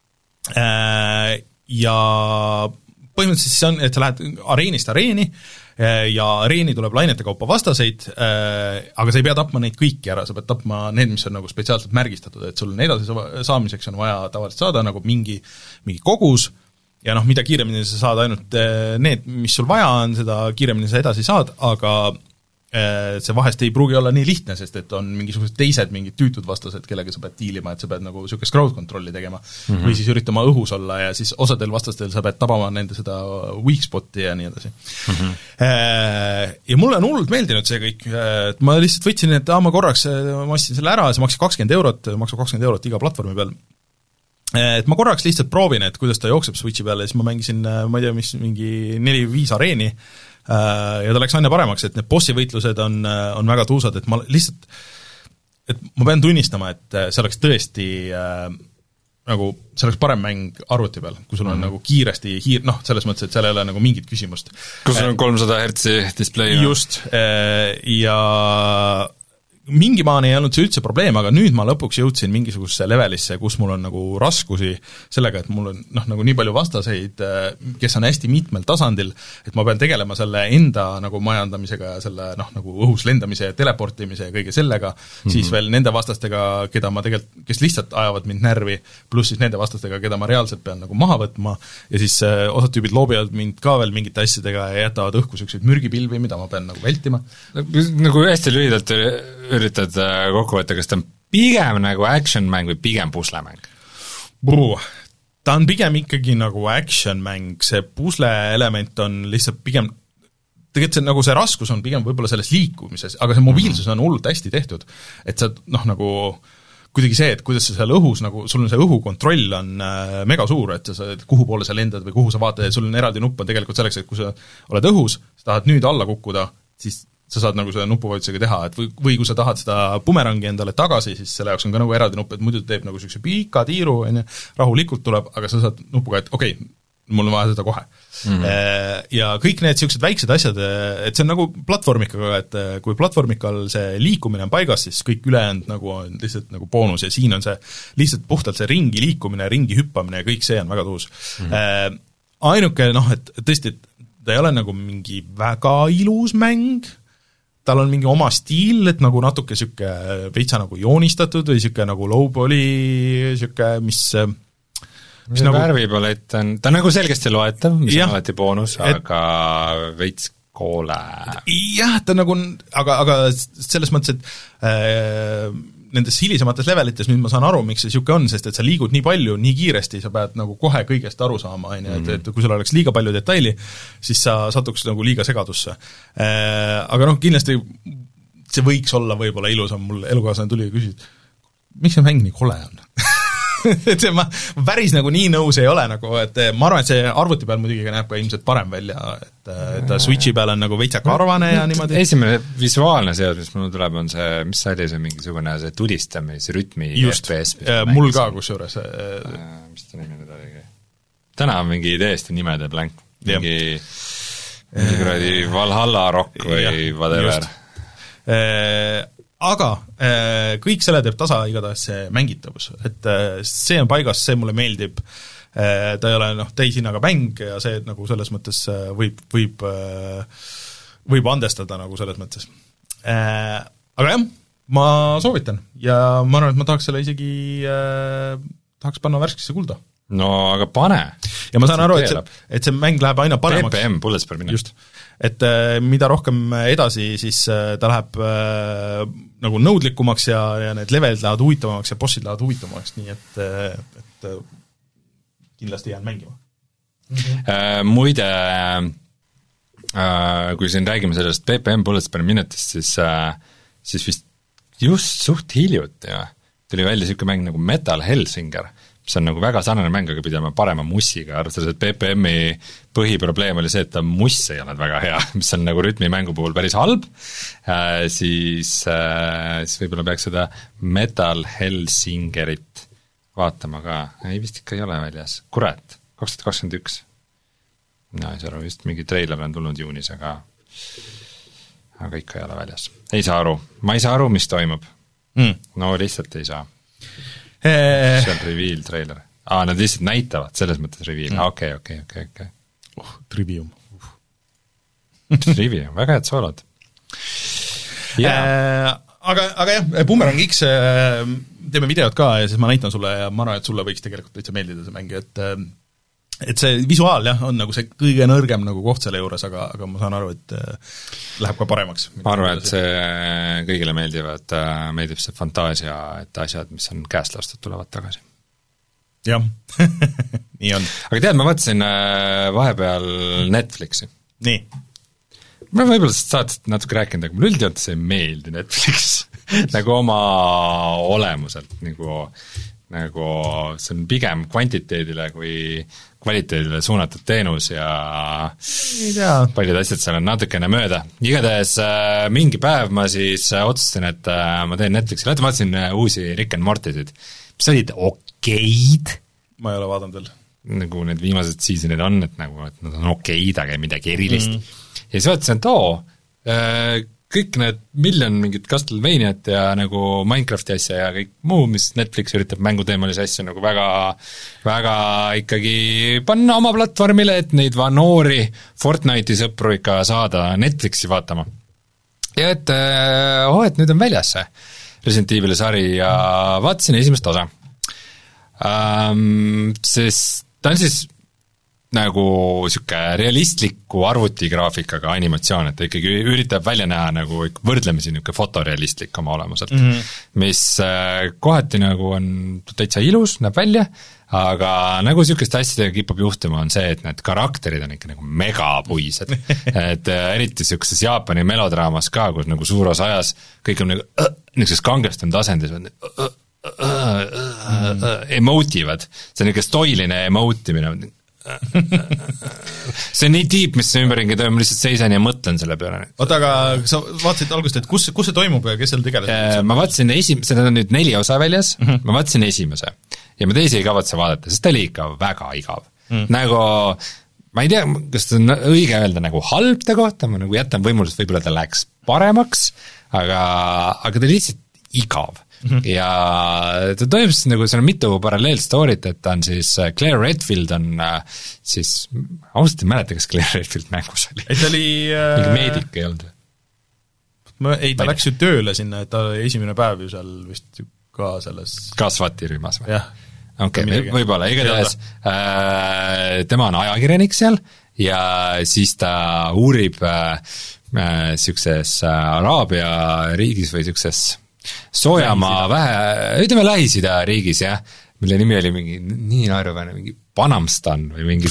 Ja põhimõtteliselt see on, et sa lähed areenist areeni, ja areeni tuleb lainete kaupa vastaseid, aga sa ei pea tapma neid kõiki ära, sa pead tapma need, mis on nagu spetsiaalselt märgistatud, et sul on edasi saamiseks on vaja tavaliselt saada nagu mingi, mingi kogus, ja noh, mida kiiremini sa saad ainult need, mis sul vaja on, seda kiiremini sa edasi saad, aga see vahest ei pruugi olla nii lihtne, sest et on mingisugused teised mingid tüütud vastased, kellega sa pead diilima, et sa pead nagu niisugust crowd controlli tegema mm -hmm. või siis üritama õhus olla ja siis osadel vastastel sa pead tabama nende seda weak spoti ja nii edasi mm. -hmm. Ja mulle on hullult meeldinud see kõik, et ma lihtsalt võtsin, et aa, ma korraks, ma ostsin selle ära, see maksis kakskümmend eurot, maksab kakskümmend eurot iga platvormi peal, et ma korraks lihtsalt proovin, et kuidas ta jookseb Switchi peale ja siis ma mängisin, ma ei tea, mis mingi neli-viis areeni, ja ta läks aina paremaks, et need bossi võitlused on, on väga tuusad, et ma lihtsalt, et ma pean tunnistama, et see oleks tõesti äh, nagu, see oleks parem mäng arvuti peal, kui sul on mm -hmm. nagu kiiresti hiir, noh, selles mõttes, et seal ei ole nagu mingit küsimust. kus sul on kolmsada hertsi display? Just, ja mingi maani ei olnud see üldse probleem, aga nüüd ma lõpuks jõudsin mingisugusesse levelisse, kus mul on nagu raskusi sellega, et mul on noh, nagu nii palju vastaseid, kes on hästi mitmel tasandil, et ma pean tegelema selle enda nagu majandamisega ja selle noh, nagu õhus lendamise ja teleportimise ja kõige sellega, mm -hmm. siis veel nende vastastega, keda ma tegelikult, kes lihtsalt ajavad mind närvi, pluss siis nende vastastega, keda ma reaalselt pean nagu maha võtma, ja siis äh, osad tüübid loobivad mind ka veel mingite asjadega ja jätavad õhku niisuguseid mürgipilvi, mida ma pean nagu vältima. Nagu hästi lühidalt üritad kokku võtta, kas ta on pigem nagu action-mäng või pigem puslemäng? Ta on pigem ikkagi nagu action-mäng, see pusle-element on lihtsalt pigem, tegelikult see, nagu see raskus on pigem võib-olla selles liikumises, aga see mobiilsus on hullult hästi tehtud, et sa noh, nagu kuidagi see, et kuidas sa seal õhus, nagu sul on see õhukontroll on äh, mega suur, et sa, kuhu poole sa lendad või kuhu sa vaatad, sul on eraldi nupp on tegelikult selleks, et kui sa oled õhus, sa tahad nüüd alla kukkuda, siis sa saad nagu selle nupuvajutusega teha, et või, või kui sa tahad seda bumerangi endale tagasi, siis selle jaoks on ka nagu eraldi nupp, et muidu ta teeb nagu niisuguse pika tiiru, on ju, rahulikult tuleb, aga sa saad nupuga, et okei okay,, mul on vaja seda kohe mm. -hmm. Ja kõik need niisugused väiksed asjad, et see on nagu platvormikaga, et kui platvormikal see liikumine on paigas, siis kõik ülejäänud nagu on lihtsalt nagu boonus ja siin on see lihtsalt puhtalt see ringi liikumine, ringi hüppamine ja kõik see on väga tuus mm. -hmm. Ainuke noh, et tõesti, et ta ei ole nagu mingi väga ilus mäng, tal on mingi oma stiil, et nagu natuke niisugune veitsa nagu joonistatud või niisugune nagu low-poly niisugune, mis mis nagu värvipalett on, ta on nagu selgesti loetav, mis ja, on alati boonus, aga et, veits koole. Jah, ta nagu, aga, aga selles mõttes, et äh, nendes hilisemates levelites nüüd ma saan aru, miks see niisugune on, sest et sa liigud nii palju, nii kiiresti, sa pead nagu kohe kõigest aru saama, on ju, et, et kui sul oleks liiga palju detaili, siis sa satuks nagu liiga segadusse. Äh, aga noh, kindlasti see võiks olla võib-olla ilusam, mul elukaaslane tuli ja küsis, miks see mäng nii kole on? et see ma päris nagu nii nõus ei ole nagu, et ma arvan, et see arvuti peal muidugi näeb ka ilmselt parem välja, et, et ta Switchi peal on nagu veitsa karvane ja niimoodi. Esimene visuaalne seos, mis mul tuleb, on see, mis see oli, see mingisugune see tulistamisrütmi just, mul ka kusjuures. Mis ta nimi nüüd oligi? täna on mingi täiesti nimede blank, mingi mingi kuradi Valhalla rock või whatever. Aga kõik selle teeb tasa igatahes see mängitavus, et see on paigas, see mulle meeldib, ta ei ole noh, täishinnaga mäng ja see nagu selles mõttes võib, võib, võib andestada nagu selles mõttes. Aga jah, ma soovitan ja ma arvan, et ma tahaks selle isegi, tahaks panna värskesse kulda. No aga pane! Ja ma saan aru, et see, et see mäng läheb aina paremaks. P P M, bullets per minute. Just. Et mida rohkem edasi, siis ta läheb äh, nagu nõudlikumaks ja, ja need levelid lähevad huvitavamaks ja bossid lähevad huvitavamaks, nii et, et kindlasti jään mängima. Uh, muide, uh, kui siin räägime sellest B P M bullets per minutist, siis, uh, siis vist just suht hiljuti ja, tuli välja niisugune mäng nagu Metal Hellsinger, mis on nagu väga sarnane mäng, aga pidama parema mussiga, arvestades, et B P M-i põhiprobleem oli see, et ta muss ei olnud väga hea, mis on nagu rütmimängu puhul päris halb, uh, siis, uh, siis võib-olla peaks seda Metal Hellsingerit vaatama ka, ei vist ikka ei ole väljas, kurat, kaks tuhat kakskümmend üks. No ei saa aru, just mingi treiler on tulnud juunis, aga aga ikka ei ole väljas. Ei saa aru, ma ei saa aru, mis toimub. Mm. No lihtsalt ei saa. Eee... See on reveal treiler. Aa, nad lihtsalt näitavad, selles mõttes reveal. Okei, okei, okei, okei. Oh, Trivium. Uh. Trivium, väga head soolad. Yeah. Aga, aga jah, Boomerang X teeme videot ka ja siis ma näitan sulle ja ma arvan, et sulle võiks tegelikult täitsa meeldida see mäng, et et see visuaal jah, on nagu see kõige nõrgem nagu koht selle juures, aga, aga ma saan aru, et läheb ka paremaks. Ma arvan, et see kõigile meeldivad, meeldib see fantaasia, et asjad, mis on käest lastud, tulevad tagasi. Jah, nii on. Aga tead, ma vaatasin vahepeal Netflixi. Nii. Ma võib-olla saatest natuke rääkinud, aga mul üldjoontes ei meeldi Netflix nagu oma olemuselt, nagu, nagu see on pigem kvantiteedile kui kvaliteedile suunatud teenus ja paljud asjad seal on natukene mööda. Igatahes äh, mingi päev ma siis äh, otsustasin, et äh, ma teen Netflixi, ma vaatasin äh, uusi Rick and Mortysid, mis olid okeid. Ma ei ole vaadanud veel. Nagu need viimased seasonid on, et, nagu, et nad on okeid, aga midagi erilist. Mm. Ja siis vaatasin, et oo, kõik need miljon mingit Castlevaniat ja nagu Minecrafti asja ja kõik muu, mis Netflix üritab mänguteemalisi asju nagu väga, väga ikkagi panna oma platvormile, et neid va noori Fortnite'i sõpru ikka saada Netflixi vaatama. Ja et, oh, et nüüd on väljas see Resident Evil'i sari ja vaatasin esimest osa. Um, sest ta on siis nagu siuke realistliku arvutigraafikaga animatsioon, et ta ikkagi üritab välja näha nagu võrdlemisi niuke fotorealistlik oma olemuselt, mm-hmm. mis kohati nagu on täitsa ilus, näeb välja, aga nagu siukest asjadega kipub juhtuma on see, et need karakterid on ikka nagu megapuised, et eriti siukses Jaapani melodraamas ka, kus nagu suur osa ajas kõik on nagu äh, niukses kangestunud asendis on äh, äh, äh, äh, äh, emotivad, see on niuke stoiline emotimine, see on nii tiip, mis see ümberringi toimub, lihtsalt seisan ja mõtlen selle peale. Oota, aga sa vaatasid algust, et kus, kus see toimub ja kes seal tegeles? Ma vaatasin esimese, seda on nüüd neli osa väljas, mm-hmm. ma vaatasin esimese ja ma teisi ei kavatse vaadata, sest ta oli ikka väga igav. Mm. Nagu, ma ei tea, kas ta on õige öelda nagu halb ta kohta, ma nagu jätan võimalust, võib-olla ta läks paremaks, aga, aga ta lihtsalt igav. Mm-hmm. Ja ta toimub siis nagu, see on mitu paralleelstorit, et ta on siis, Claire Redfield on siis, ausalt ei mäleta, kas Claire Redfield mängus oli. Ei, ta oli mingi meedik ei olnud. Ma, ei, ta läks ju tööle sinna, et ta esimene päev ju seal vist ka selles ka SWAT-i rühmas või? Jah. Okei, okay, võib-olla, igatahes äh, tema on ajakirjanik seal ja siis ta uurib äh, siukses Araabia riigis või siukses Soojamaa vähe, ütleme Lähis-Ida riigis, jah, mille nimi oli mingi nii naeruväärne, mingi Panamstan või mingi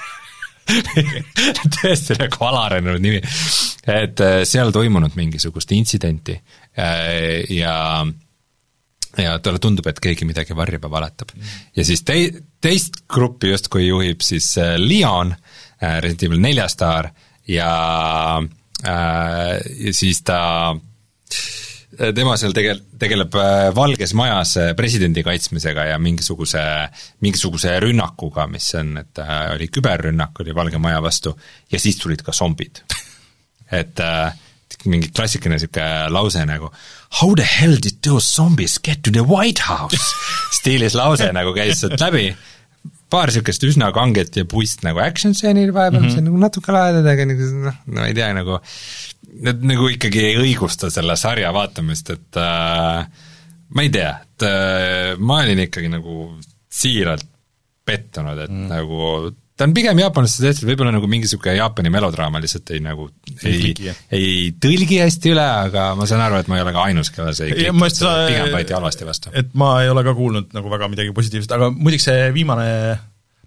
tõesti nagu alarenenud nimi, et seal toimunud mingisugust intsidenti ja ja talle tundub, et keegi midagi varjab ja valetab. Ja siis te, teist gruppi justkui juhib siis Leon, Resident Evil nelja staar ja, ja siis ta tema seal tegel, tegeleb Valges majas presidendi kaitsmisega ja mingisuguse, mingisuguse rünnakuga, mis on, et oli küberrünnak, oli Valge maja vastu ja siis tulid ka zombid. et mingi klassikaline siuke lause nagu How the hell did those zombies get to the White House? Stiilis lause nagu käis sealt läbi, paar siukest üsna kanget ja puist nagu action stseenid vahepeal, mm-hmm. see on nagu natuke lahedad, aga nagu, noh, no ei tea, nagu need nagu ikkagi ei õigusta selle sarja vaatamist, et äh, ma ei tea, et äh, ma olin ikkagi nagu siiralt pettunud, et mm. nagu ta on pigem jaapanlaste tehtud, võib-olla nagu mingi siuke Jaapani melodraama lihtsalt ei nagu ei, ei tõlgi hästi üle, aga ma saan aru, et ma ei ole ka ainus, kelle see ei klikk, et pigem võeti halvasti vastu. Et ma ei ole ka kuulnud nagu väga midagi positiivset, aga muidugi see viimane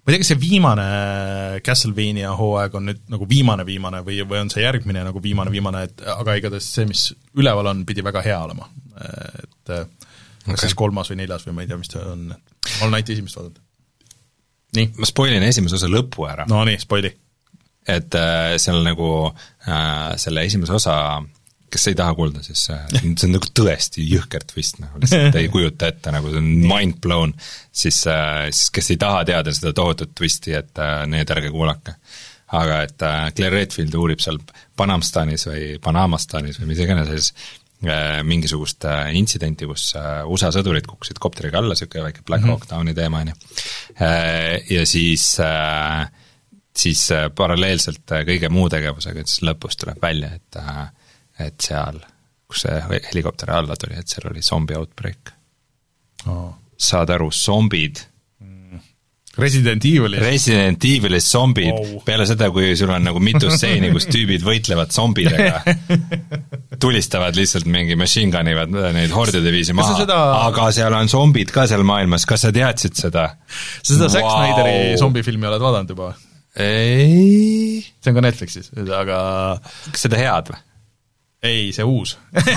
ma ei tea, kas see viimane Castlevania hooaeg on nüüd nagu viimane-viimane või, või on see järgmine nagu viimane-viimane, et aga igatahes see, mis üleval on, pidi väga hea olema. Et kas okay. siis kolmas või neljas või ma ei tea, mis ta on. Ma olen ainult esimest vaadanud. Nii. Ma spoilin esimese osa lõpu ära. No nii, spoili. Et äh, seal nagu äh, selle esimese osa, kes ei taha kuulda, siis äh, see on nagu tõesti jõhker twist, nagu lihtsalt ei kujuta ette, nagu see on mind blown, siis, äh, siis kes ei taha teada seda tohutut twisti, et äh, need ärge kuulake. Aga et äh, Claire Redfield uurib seal Panamstanis või Panamastanis või mis iganes siis äh, mingisugust äh, intsidenti, kus äh, U S A sõdurid kukkusid kopteriga alla, siuke väike Black Hawk Downi teema, äh, ja siis äh, siis äh, paralleelselt äh, kõige muu tegevusega, et siis lõpus tuleb välja, et äh, et seal, kus see helikopteri alla tuli, et seal oli zombi outbreak. Oh. Saad aru, zombid. Resident Evilis. Resident Evilis zombid, wow. Peale seda, kui sul on nagu mitu stseeni, kus tüübid võitlevad zombidega, tulistavad lihtsalt mingi machine gun'ivad neid hordide viisi maha, seda... aga seal on zombid ka seal maailmas, kas sa teadsid seda? Sa seda wow. Zack Snyderi zombifilmi oled vaadanud juba? Ei. See on ka Netflixis, aga... Kas seda head või? Ei, see uus.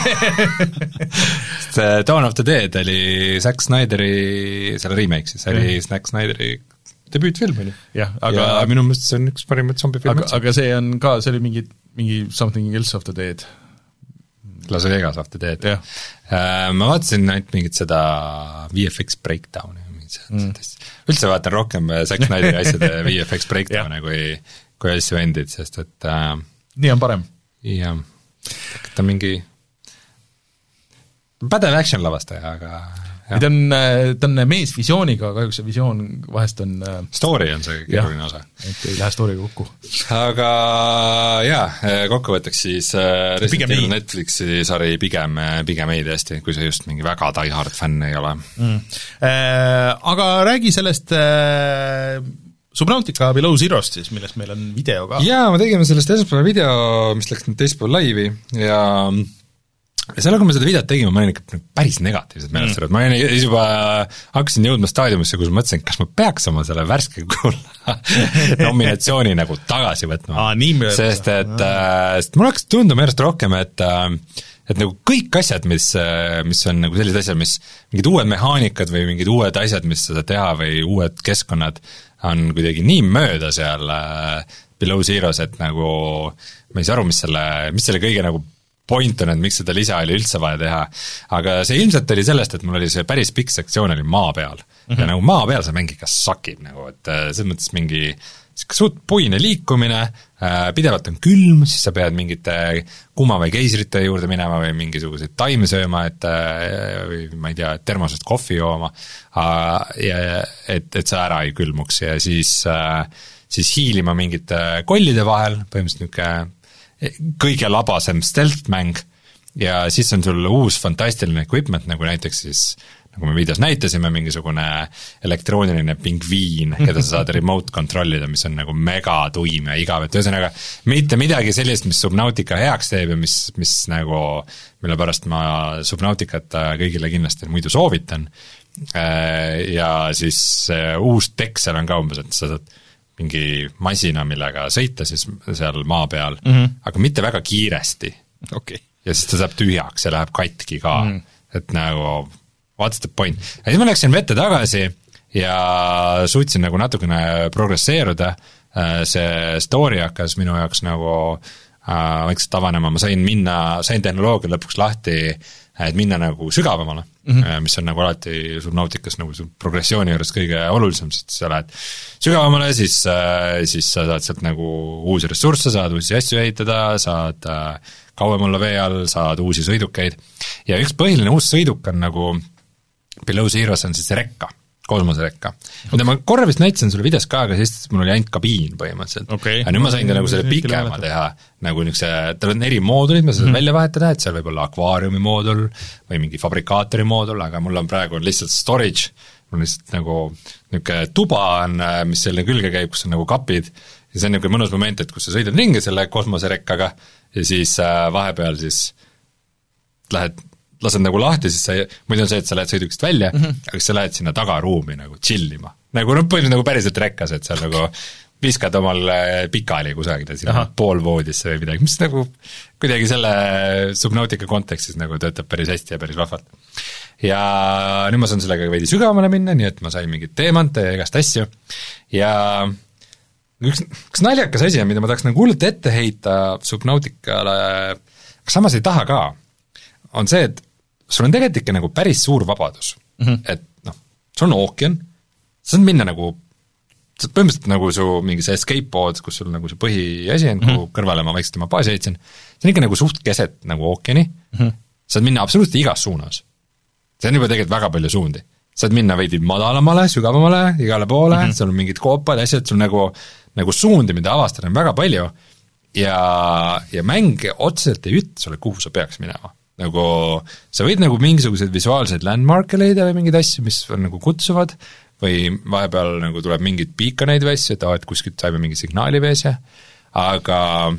Dawn of the Dead oli Zack Snyderi, selle remake siis, oli Zack Snyderi debüütfilm, oli. Jah, aga... Ja minu mõttes see on üks parimat zombifilm. Aga, aga see on ka, see oli mingi, mingi Something Else of the Dead. Las Vegas of the Dead. Ja. Ma vaatasin ainult mingit seda V F X breakdowni. Mm. Üldse vaatan rohkem Zack Snyderi asjade V F X breakdowni kui, kui asju endid, sest et... Äh, nii on parem. Jah. Ta on mingi pädev action lavastaja, aga ta on, ta on mees visiooniga, kahjuks see visioon vahest on story on see keeruline osa. Et ei lähe storyga kokku. Aga jaa, kokkuvõtteks siis Resident Evil Netflixi sari pigem, pigem ei tõesti, kui see just mingi väga die hard fänn ei ole. Mm. Äh, aga räägi sellest äh, Subnautica Below Zerost siis, millest meil on video ka. Jaa, me tegime sellest esmaspäeva video, mis läks nüüd teispool laivi ja seal, kui me seda videot tegime, ma olin ikka päris negatiivsed meelest mm. ma olin juba, hakkasin jõudma staadiumisse, kus mõtlesin, kas ma peaks oma selle värske kulla nominatsiooni nagu tagasi võtma. Aa, nii mööda. Sest et, äh, sest mul hakkas tunduma järjest rohkem, et äh, et nagu kõik asjad, mis, mis on nagu sellised asjad, mis mingid uued mehaanikad või mingid uued asjad, mis seda teha või uued keskkonnad on kuidagi nii mööda seal äh, Below Zeros, et nagu ma ei saa aru, mis selle, mis selle kõige nagu point on, et miks seda lisa oli üldse vaja teha, aga see ilmselt oli sellest, et mul oli see päris pikk sektsioon oli maa peal mm -hmm. ja nagu maa peal see mäng ikka sakib nagu, et selles mõttes mingi suht puine liikumine, pidevalt on külm, siis sa pead mingite kuma- või keisrite juurde minema või mingisuguseid taime sööma, et või ma ei tea, termosest kohvi jooma, ja et, et sa ära ei külmuks ja siis, siis hiilima mingite kollide vahel, põhimõtteliselt niisugune kõige labasem stealth-mäng ja siis on sul uus fantastiline equipment, nagu näiteks siis nagu me videos näitasime, mingisugune elektrooniline pingviin, keda sa saad remote kontrollida, mis on nagu mega tuim ja igav, et ühesõnaga mitte midagi sellist, mis Subnautica heaks teeb ja mis, mis nagu, mille pärast ma Subnauticat kõigile kindlasti muidu soovitan, ja siis uus tech seal on ka umbes, et sa saad mingi masina, millega sõita siis seal maa peal, mm -hmm. aga mitte väga kiiresti. Okay. Ja siis ta saab tühjaks ja läheb katki ka, mm -hmm. et nagu what's the point. Ja siis ma läksin vette tagasi ja suutsin nagu natukene progresseeruda, see story hakkas minu jaoks nagu äh, vaikselt avanema, ma sain minna, sain tehnoloogia lõpuks lahti, et minna nagu sügavamale, mm -hmm. mis on nagu alati Subnauticas nagu progressiooni juures kõige olulisem, sest sa lähed sügavamale, siis, siis sa saad sealt nagu uusi ressursse, saad uusi asju ehitada, saad kauem olla vee all, saad uusi sõidukeid ja üks põhiline uus sõiduk on nagu Below Zeros on siis rekka, kosmoserekka. mida ma korra vist näitasin sulle videos ka, aga siis mul oli ainult kabiin põhimõtteliselt. Okay. Ja nüüd ma sain ka nagu selle pikema teha, nagu niisuguse, tal on eri moodulid, ma saad mm. välja vahetada, et seal võib olla akvaariumi moodul või mingi fabrikaatori moodul, aga mul on praegu on lihtsalt storage, mul on lihtsalt nagu niisugune tuba on, mis selle külge käib, kus on nagu kapid ja see on niisugune mõnus moment, et kus sa sõidad ringi selle kosmoserekkaga ja siis vahepeal siis lähed lased nagu lahti, siis sa, muidu on see, et sa lähed sõidukist välja mm, -hmm. aga siis sa lähed sinna tagaruumi nagu chillima, nagu noh, põhimõtteliselt nagu päriselt rekkas, et seal nagu viskad omal pikali kusagile sinna pool voodisse või midagi, mis nagu kuidagi selle Subnautica kontekstis nagu töötab päris hästi ja päris vahvalt. Ja nüüd ma saan sellega veidi sügavamale minna, nii et ma sain mingit teemante ja igast asju ja üks, üks naljakas asi on, mida ma tahaks nagu hullult ette heita Subnauticale, aga samas ei taha ka, on see, et sul on tegelikult ikka nagu päris suur vabadus mm-hmm. et noh, sul on ookean, sa saad minna nagu see põhimõtteliselt nagu su mingi see escape pod, kus sul nagu see põhiasi on, kuhu mm-hmm. kõrvale ma vaikselt oma baasi heitsin, see on ikka nagu suht keset nagu ookeani mm-hmm. saad minna absoluutselt igas suunas. See on juba tegelikult väga palju suundi. Saad minna veidi madalamale, sügavamale, igale poole mm-hmm. sul on mingid koopad, asjad, sul nagu, nagu suundi, mida avastada on väga palju ja, ja mäng otseselt ei ütle sulle, kuhu sa peaks minema. Nagu sa võid nagu mingisugused visuaalsed landmarke leida või mingid asju, mis on nagu kutsuvad või vahepeal nagu tuleb mingid beaconeid või asju, et, et kuskilt saime mingi signaali vees ja aga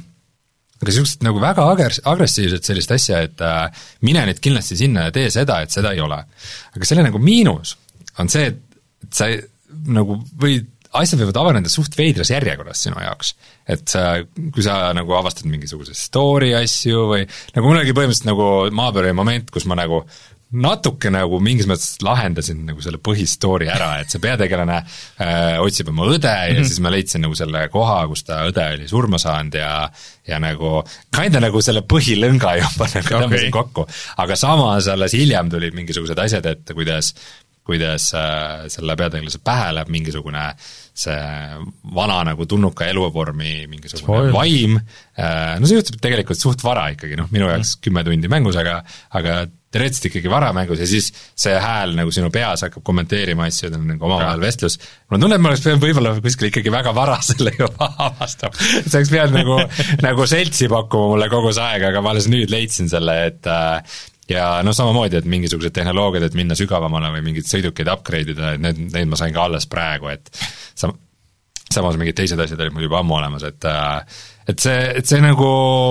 aga sellised nagu väga agres- agressiivselt sellist asja, et äh, mine nüüd kindlasti sinna ja tee seda, et seda ei ole. Aga selle nagu miinus on see, et sa nagu võid, asjad võivad avaneda suht veidras järjekorras sinu jaoks. Et sa, kui sa nagu avastad mingisuguse story asju või nagu mul oligi põhimõtteliselt nagu maapööri moment, kus ma nagu natuke nagu mingis mõttes lahendasin nagu selle põhistoori ära, et see peategelane äh, otsib oma õde ja mm-hmm. siis ma leidsin nagu selle koha, kus ta õde oli surma saanud ja, ja nagu kinda nagu selle põhilõnga juba nagu okay. tõmbasin kokku, aga samas alles hiljem tulid mingisugused asjad, et kuidas kuidas äh, selle peategelase pähe läheb mingisugune see vana nagu tunnuka eluvormi mingisugune Spoil. vaim, äh, no see juhtub tegelikult suht vara ikkagi, noh minu jaoks kümme tundi mängus, aga, aga teoreetiliselt ikkagi vara mängus ja siis see hääl nagu sinu peas hakkab kommenteerima asju, nagu omavahel vestlus. Ma tunnen, et ma oleks võib-olla kuskil ikkagi väga vara selle juba avastab. See oleks peal nagu, nagu seltsi pakkuma mulle kogu see aeg, aga ma alles nüüd leidsin selle, et äh, ja noh, samamoodi, et mingisugused tehnoloogiad, et minna sügavamale või mingid sõidukeid upgrade'ida, et need, neid ma sain ka alles praegu, et sam- samas mingid teised asjad olid mul juba ammu olemas, et äh, et see, et see nagu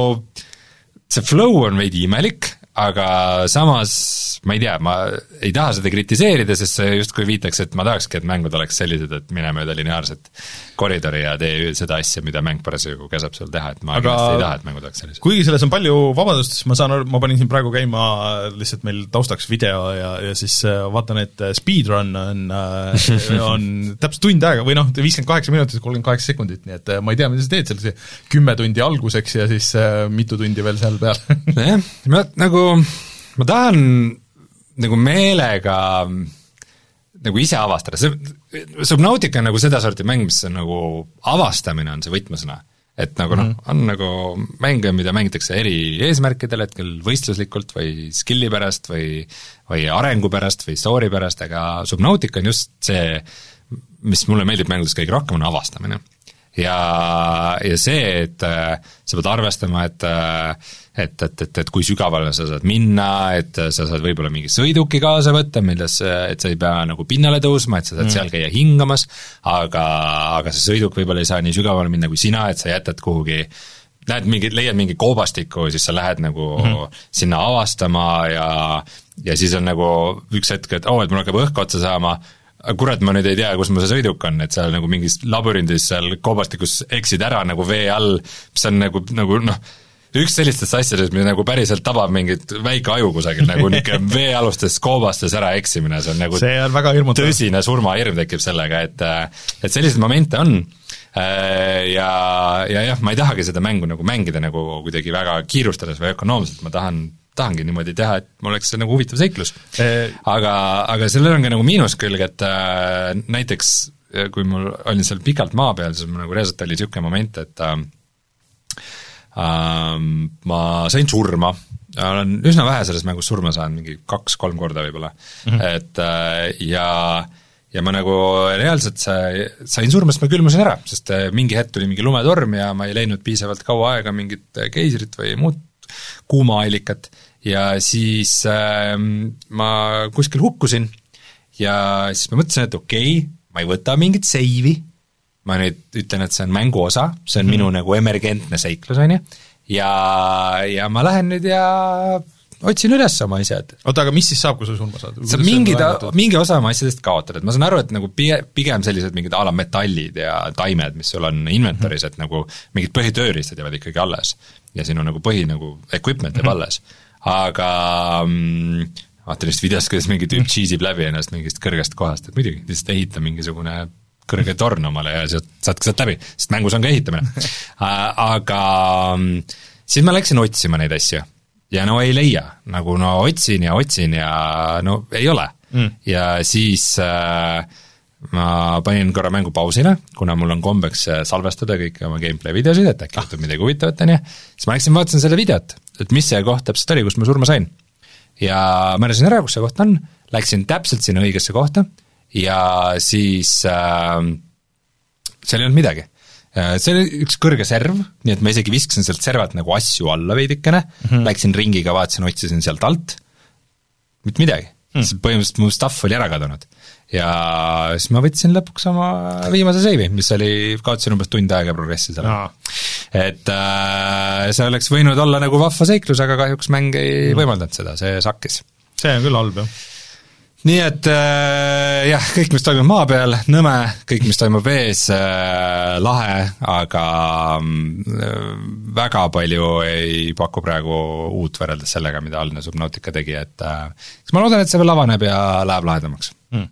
see flow on veidi imelik, aga samas ma ei tea, ma ei taha seda kritiseerida, sest see justkui viitaks, et ma tahakski, et mängud oleks sellised, et mine mööda lineaarset koridori ja tee seda asja, mida mäng parasjagu käsab sul teha, et ma aga ei taha, et mängud oleks sellised. Kuigi selles on palju vabadust, siis ma saan aru, ma panin siin praegu käima lihtsalt meil taustaks video ja, ja siis vaatan, et speedrun on, on täpselt tund aega või noh, viiskümmend kaheksa minutit, kolmkümmend kaheksa sekundit, nii et ma ei tea, mida sa teed seal, kümme tundi alguseks ja siis mitu tundi veel seal peal. jah, ma nagu ma tahan nagu meelega nagu ise avastada, see Subnautica on nagu seda sorti mäng, mis on nagu avastamine on see võtmesõna, et nagu noh, on nagu mänge, mida mängitakse eri eesmärkidel, et küll võistluslikult või skilli pärast või, või arengu pärast või story pärast, aga Subnautica on just see, mis mulle meeldib mängudes kõige rohkem, on avastamine. Ja, ja see, et äh, sa pead arvestama, et et, et, et, et kui sügavale sa saad minna, et sa saad võib-olla mingi sõiduki kaasa võtta, milles, et sa ei pea nagu pinnale tõusma, et sa saad mm. seal käia hingamas, aga, aga see sõiduk võib-olla ei saa nii sügavale minna kui sina, et sa jätad kuhugi, näed mingi, leiad mingi koobastiku, siis sa lähed nagu mm-hmm. sinna avastama ja, ja siis on nagu üks hetk, et oo, oh, et mul hakkab õhk otsa saama, kurat, ma nüüd ei tea, kus mu see sõiduk on, et seal nagu mingis labürindis seal koobastikus eksid ära nagu vee all, mis on nagu, nagu noh, üks sellistest asjadest, mis nagu päriselt tabab mingit väike aju kusagil, nagu niisugune veealustes koobastes ära eksimine, see on nagu see on väga hirmutav. Tõsine surmahirm tekib sellega, et et selliseid momente on ja, ja jah, ma ei tahagi seda mängu nagu mängida nagu kuidagi väga kiirustades või ökonoomselt, ma tahan tahangi niimoodi teha, et mul oleks see nagu huvitav seiklus. Aga, aga sellel on ka nagu miinuskülg, et äh, näiteks kui mul olin seal pikalt maa peal, siis mul nagu reaalselt oli niisugune moment, et äh, äh, ma sain surma, olen üsna vähe selles mängus surma saanud, mingi kaks-kolm korda võib-olla, mm-hmm. et äh, ja ja ma nagu reaalselt sain surma, sest ma külmusin ära, sest mingi hetk tuli mingi lumetorm ja ma ei leidnud piisavalt kaua aega mingit keisrit või muud kuumaallikat ja siis äh, ma kuskil hukkusin ja siis ma mõtlesin, et okei okay,, ma ei võta mingit seivi, ma nüüd ütlen, et see on mängu osa, see on mm. minu nagu emergentne seiklus, on ju, ja, ja ma lähen nüüd ja otsin üles oma asjad. oota, aga mis siis saab, kui sa surma saad? sa mingi, mingi osa oma asjadest kaotad, et ma saan aru, et nagu pigem sellised mingid a la metallid ja taimed, mis sul on inventoris, et nagu mingid põhitööriistad jäävad ikkagi alles ja sinu nagu põhi nagu equipment jääb alles, aga mm, vaatan just videost, kuidas mingi tüüp cheesib läbi ennast mingist kõrgest kohast, et muidugi, lihtsalt ehita mingisugune kõrge torn omale ja sealt saad ka sealt läbi, sest mängus on ka ehitamine. Aga siis ma läksin otsima neid asju ja no ei leia, nagu no otsin ja otsin ja no ei ole mm. ja siis äh, ma panin korra mängu pausile, kuna mul on kombeks salvestada kõiki oma gameplay videosid, et äkki juhtub midagi huvitavat, on ju, siis ma läksin vaatasin selle videot, et mis see koht täpselt oli, kus ma surma sain ja määrasin ära, kus see koht on, läksin täpselt sinna õigesse kohta ja siis äh, seal ei olnud midagi. See oli üks kõrge serv, nii et ma isegi viskasin sealt servalt nagu asju alla veidikene mm, -hmm. läksin ringiga, vaatasin, otsisin sealt alt, mitte midagi mm., põhimõtteliselt mu stuff oli ära kadunud. Ja siis ma võtsin lõpuks oma viimase seivi, mis oli, kaotasin umbes tund aega progressi seal no.. Et äh, see oleks võinud olla nagu vahva seiklus, aga kahjuks mäng ei mm. võimaldanud seda, see sakkis. See on küll halb, jah. Nii et äh, jah, kõik, mis toimub maa peal, nõme, kõik, mis toimub vees, äh, lahe, aga äh, väga palju ei paku praegu uut võrreldes sellega, mida algne Subnautica tegi, et äh, ma loodan, et see veel avaneb ja läheb lahedamaks mm..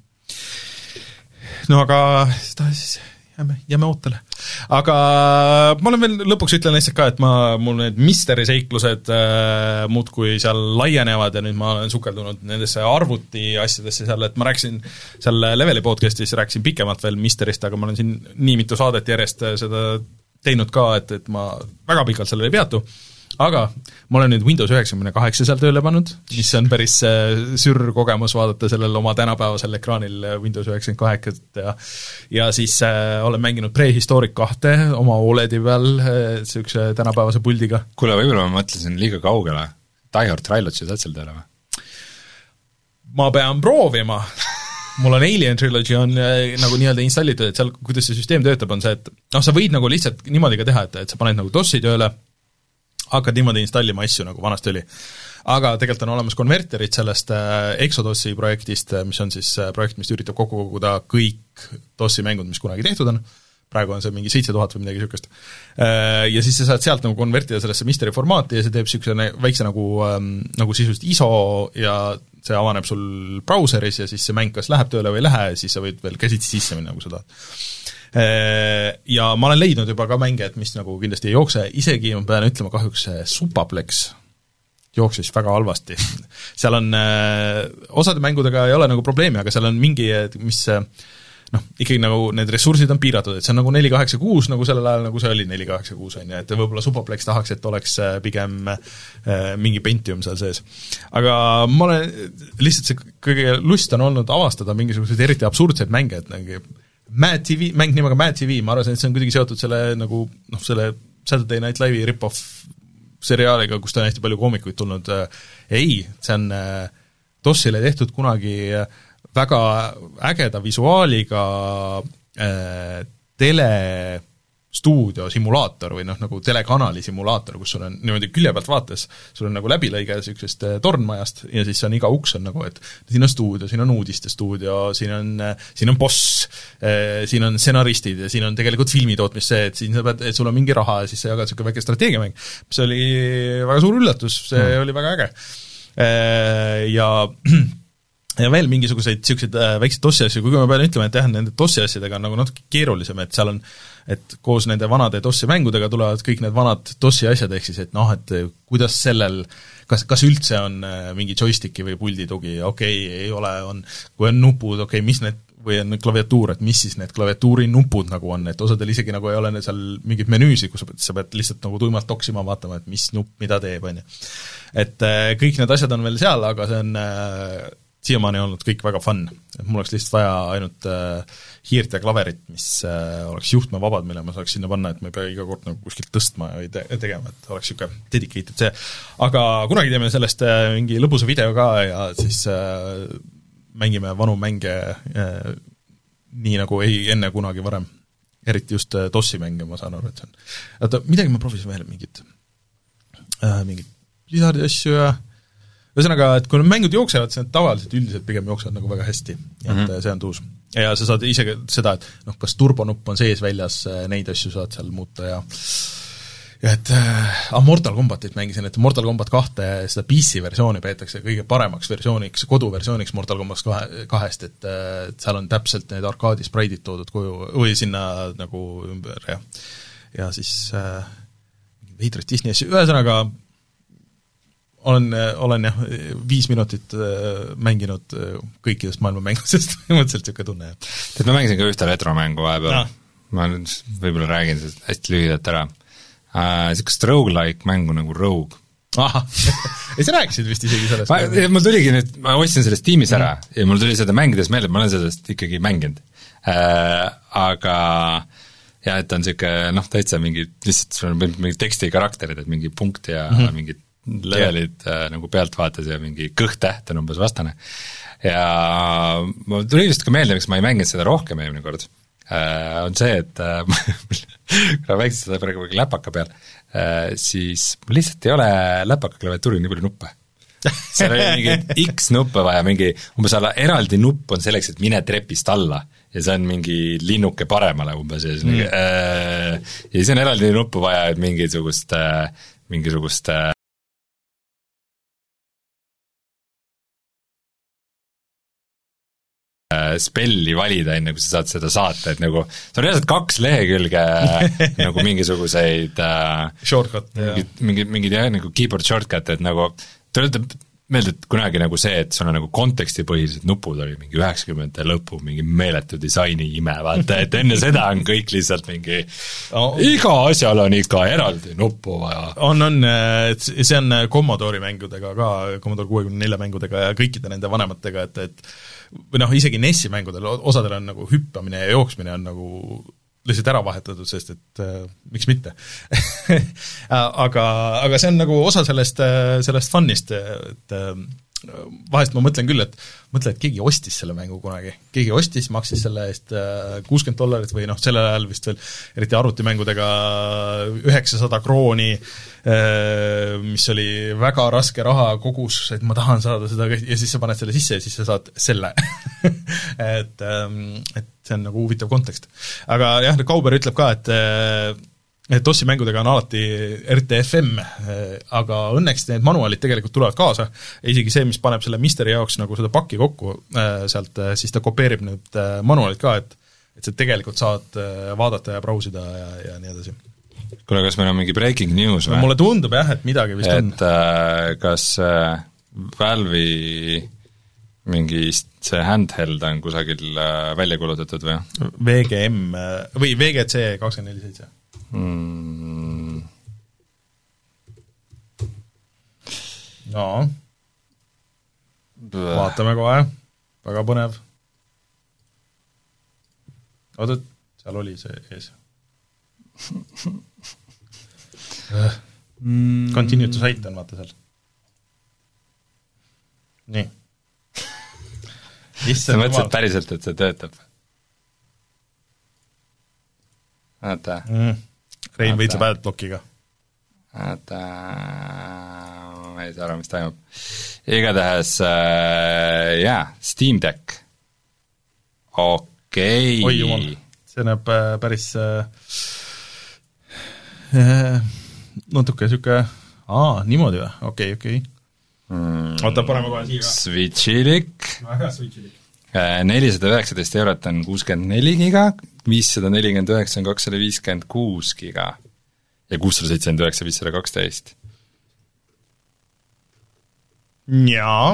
No aga seda siis jääme, jääme ootele. Aga ma olen veel lõpuks ütlen lihtsalt ka, et ma, mul need misteri seiklused äh, muudkui seal laienevad ja nüüd ma olen sukeldunud nendesse arvuti asjadesse seal, et ma rääkisin seal Leveli podcastis, rääkisin pikemalt veel misterist, aga ma olen siin nii mitu saadet järjest seda teinud ka, et, et ma väga pikalt sellele ei peatu. Aga ma olen nüüd Windows üheksakümmend kaheksa seal tööle pannud, mis on päris sür kogemus vaadata sellel oma tänapäevasel ekraanil Windows üheksakümmend kaheksa ja, ja siis äh, olen mänginud Prehistoric kahte oma O L E D-i peal sihukese tänapäevase puldiga. Kuule, võib-olla ma mõtlesin liiga kaugele. Die Hard Trilogy saad seal tööle või? Ma pean proovima. Mul on Alien Trilogy on nagu nii-öelda installitud, et seal, kuidas see süsteem töötab, on see, et noh, sa võid nagu lihtsalt niimoodi ka teha, et, et sa paned nagu DOS-i tööle, hakkad niimoodi installima asju, nagu vanasti oli. Aga tegelikult on olemas konverterid sellest Exodus'i projektist, mis on siis projekt, mis üritab kokku koguda kõik DOS-i mängud, mis kunagi tehtud on. Praegu on see mingi seitse tuhat või midagi sükest. Ja siis sa saad sealt nagu konvertida sellesse misteri formaati ja see teeb sükse väikse nagu, nagu sisust I S O ja see avaneb sul brauseris ja siis see mäng kas läheb tööle või ei lähe ja siis sa võid veel käsitsi sisse minna, nagu sa tahad. Ja ma olen leidnud juba ka mänge, et mis nagu kindlasti ei jookse, isegi ma pean ütlema kahjuks Supaplex jooksis väga halvasti. Seal on, osade mängudega ei ole nagu probleemi, aga seal on mingi, mis noh, ikkagi nagu need ressursid on piiratud, et see on nagu neli kaheksa kuus, nagu sellel ajal, nagu see oli neli kaheksa kuus, on ju, et võib-olla Supaplex tahaks, et oleks pigem mingi Pentium seal sees. Aga ma olen, lihtsalt see kõige lust on olnud avastada mingisuguseid eriti absurdseid mänge, et nagu Mad T V, mäng nimega Mad T V, ma arvasin, et see on kuidagi seotud selle nagu, noh, selle Saturday Night Live'i rip-off seriaaliga, kus ta on hästi palju koomikuid tulnud. Ei, see on DOS-ile tehtud kunagi väga ägeda visuaaliga äh, telestuudio simulaator või noh, nagu telekanali simulaator, kus sul on niimoodi külje pealt vaates, sul on nagu läbilõige sükesest tornmajast ja siis on iga uks on nagu, et siin on stuudio, siin on uudistestuudio, siin on, siin on boss, siin on stsenaristid ja siin on tegelikult filmitootmis see, et siin sa pead, et sul on mingi raha ja siis sa jagad selline väike strateegiamäng. See oli väga suur üllatus, see mm. oli väga äge. Ja ja veel mingisuguseid siukseid väikseid DOS-i asju, kuigi ma pean ütlema, et jah, nende DOS-i asjadega on nagu natuke keerulisem, et seal on, et koos nende vanade DOS-i mängudega tulevad kõik need vanad DOS-i asjad, ehk siis, et noh, et kuidas sellel, kas, kas üldse on mingi joysticki või pulditugi, okei okay,, ei ole, on, kui on nupud, okei okay,, mis need, või on klaviatuur, et mis siis need klaviatuuri nupud nagu on, et osadel isegi nagu ei ole seal mingid menüüsid, kus sa pead, sa pead lihtsalt nagu tuimalt toksima vaatama, et mis nupp mida teeb, on ju. Et kõik need asjad on veel seal, aga see on siiamaani olnud kõik väga fun. Et mul oleks lihtsalt vaja ainult äh, hiirt ja klaverit, mis äh, oleks juhtmevabad, mille ma saaks sinna panna, et ma ei pea iga kord nagu kuskilt tõstma või te- tegema, et oleks siuke dedicated see. Aga kunagi teeme sellest äh, mingi lõbusa video ka ja siis äh, mängime vanu mänge äh, nii nagu ei enne kunagi varem. Eriti just äh, DOS-i mänge, ma saan aru, et see on. Oota, midagi ma proovisin veel mingit, äh, mingit Blizzardi asju ja ühesõnaga, et kui need mängud jooksevad, siis need tavaliselt üldiselt pigem jooksevad nagu väga hästi, et mm -hmm. see on tuus. ja sa saad isegi seda, et noh, kas turbonupp on sees väljas, neid asju saad seal muuta ja ja et äh, Mortal Kombatit mängisin, et Mortal Kombat kahte seda P C versiooni peetakse kõige paremaks versiooniks, koduversiooniks Mortal Kombat kahe, kahest, et, et seal on täpselt need arkaadispraidid toodud koju, või sinna nagu ümber ja ja siis äh, veidrat Disney asju, ühesõnaga olen, olen jah, viis minutit mänginud kõikidest maailma mängusest, mõtleselt niisugune tunne, jah. et ma mängisin ka ühte retromängu vahepeal no., ma võib-olla räägin sellest hästi lühidalt ära. Niisugust roguelike mängu nagu Rogue. ahah, ei sa rääkisid vist isegi sellest? ma, mul tuligi nüüd, ma ostsin sellest tiimis ära mm. ja mul tuli seda mängides meelde, et ma olen sellest ikkagi mänginud äh,. Aga jah, et on niisugune noh, täitsa mingi, lihtsalt sul on mingi tekstikarakterid, et mingi punkt ja mm -hmm. mingid levelid äh, nagu pealt vaatas ja mingi kõhtäht on umbes vastane. Ja mul tuli vist ka meelde, miks ma ei mänginud seda rohkem eelmine kord, äh, on see, et äh, kuna väikselt seda praegu läpaka peal, äh, siis mul lihtsalt ei ole läpaka klaviatuuril nii palju nuppe. seal oli mingi X nuppe vaja, mingi umbes alla eraldi nupp on selleks, et mine trepist alla ja see on mingi linnuke paremale umbes ja siis mm. mingi, äh, ja siis on eraldi nuppu vaja, et mingisugust äh, mingisugust äh, spelli valida, enne kui sa saad seda saata, et nagu see on reaalselt kaks lehekülge nagu mingisuguseid äh, shortcut, mingid, mingid, mingid jah, nagu keyboard shortcut, et nagu tuleb meelde, et kunagi nagu see, et sul on nagu kontekstipõhilised nupud oli mingi üheksakümnendate lõpu, mingi meeletu disaini ime, vaata, et enne seda on kõik lihtsalt mingi oh. iga asjal on ikka eraldi nuppu vaja. On, on, see on Commodore'i mängudega ka, Commodore kuuekümne nelja mängudega ja kõikide nende vanematega, et, et või noh, isegi N E S-i mängudel osadel on nagu hüppamine ja jooksmine on nagu lihtsalt ära vahetatud, sest et äh, miks mitte aga, aga see on nagu osa sellest, sellest fun'ist, et äh, vahest ma mõtlen küll, et mõtle, et keegi ostis selle mängu kunagi, keegi ostis, maksis selle eest kuuskümmend dollarit või noh, sellel ajal vist veel eriti arvutimängudega üheksasada krooni, mis oli väga raske raha kogus, et ma tahan saada seda ja siis sa paned selle sisse ja siis sa saad selle et, et see on nagu huvitav kontekst. Aga jah, Kauber ütleb ka, et et DOS-i mängudega on alati R T F M, aga õnneks need manuaalid tegelikult tulevad kaasa, isegi see, mis paneb selle Misteri jaoks nagu seda pakki kokku sealt, siis ta kopeerib nüüd manuaalid ka, et et sa tegelikult saad vaadata ja brausida ja, ja nii edasi. Kuule, kas meil on mingi breaking news või? Mulle tundub jah, et midagi vist et, on. Et kas Valve'i mingi see handheld on kusagil välja kulutatud või? V G M või V G C kakskümmend neli seitse Mm. no Bäh. Vaatame kohe, väga põnev. oota, seal oli see ees mm. Continue to site on vaata seal. Nii sa mõtlesid päriselt, et see töötab? Vaata mm. Rein võitleb adblockiga. Vaata, ma ei saa aru, mis toimub. Igatahes äh, jah, Steam Deck. Okei. Oi jumal, see näeb päris äh, äh, natuke siuke, aa, niimoodi või? Okei, okei. Mm, oota, paneme kohe siia. Switchilik. Väga switchilik. nelisada üheksateist eurot on kuuskümmend neli giga, viissada nelikümmend üheksa on kakssada viiskümmend kuus giga ja kuussada seitsekümmend üheksa, viissada kaksteist. Jaa.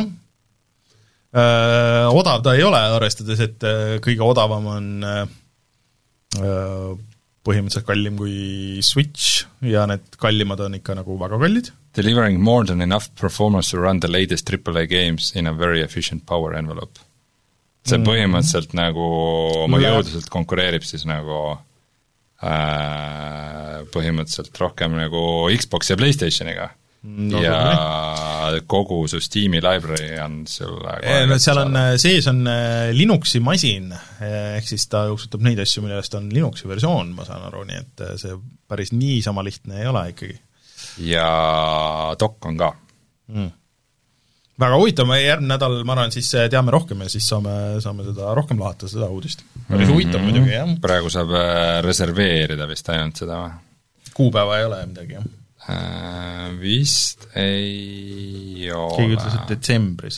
Öö, odav ta ei ole, arvestades, et kõige odavam on öö, põhimõtteliselt kallim kui Switch ja need kallimad on ikka nagu väga kallid. Delivering more than enough performance to run the latest triple A games in a very efficient power envelope. See põhimõtteliselt nagu oma jõuduselt konkureerib siis nagu äh, põhimõtteliselt rohkem nagu Xbox ja PlayStationiga no, ja no, kogu su Steam'i library on sulle no, seal on, sees on Linuxi masin, ehk siis ta jooksutab neid asju, millest on Linuxi versioon, ma saan aru, nii et see päris nii sama lihtne ei ole ikkagi. Ja dock on ka mm. väga huvitav, me järgmine nädal, ma arvan, siis teame rohkem ja siis saame, saame seda rohkem lahata, seda uudist. Päris mm-hmm. huvitav muidugi, jah. Praegu saab reserveerida vist ainult seda või? Kuupäeva ei ole midagi, jah. Äh, vist ei ole. Keegi ütles, et detsembris.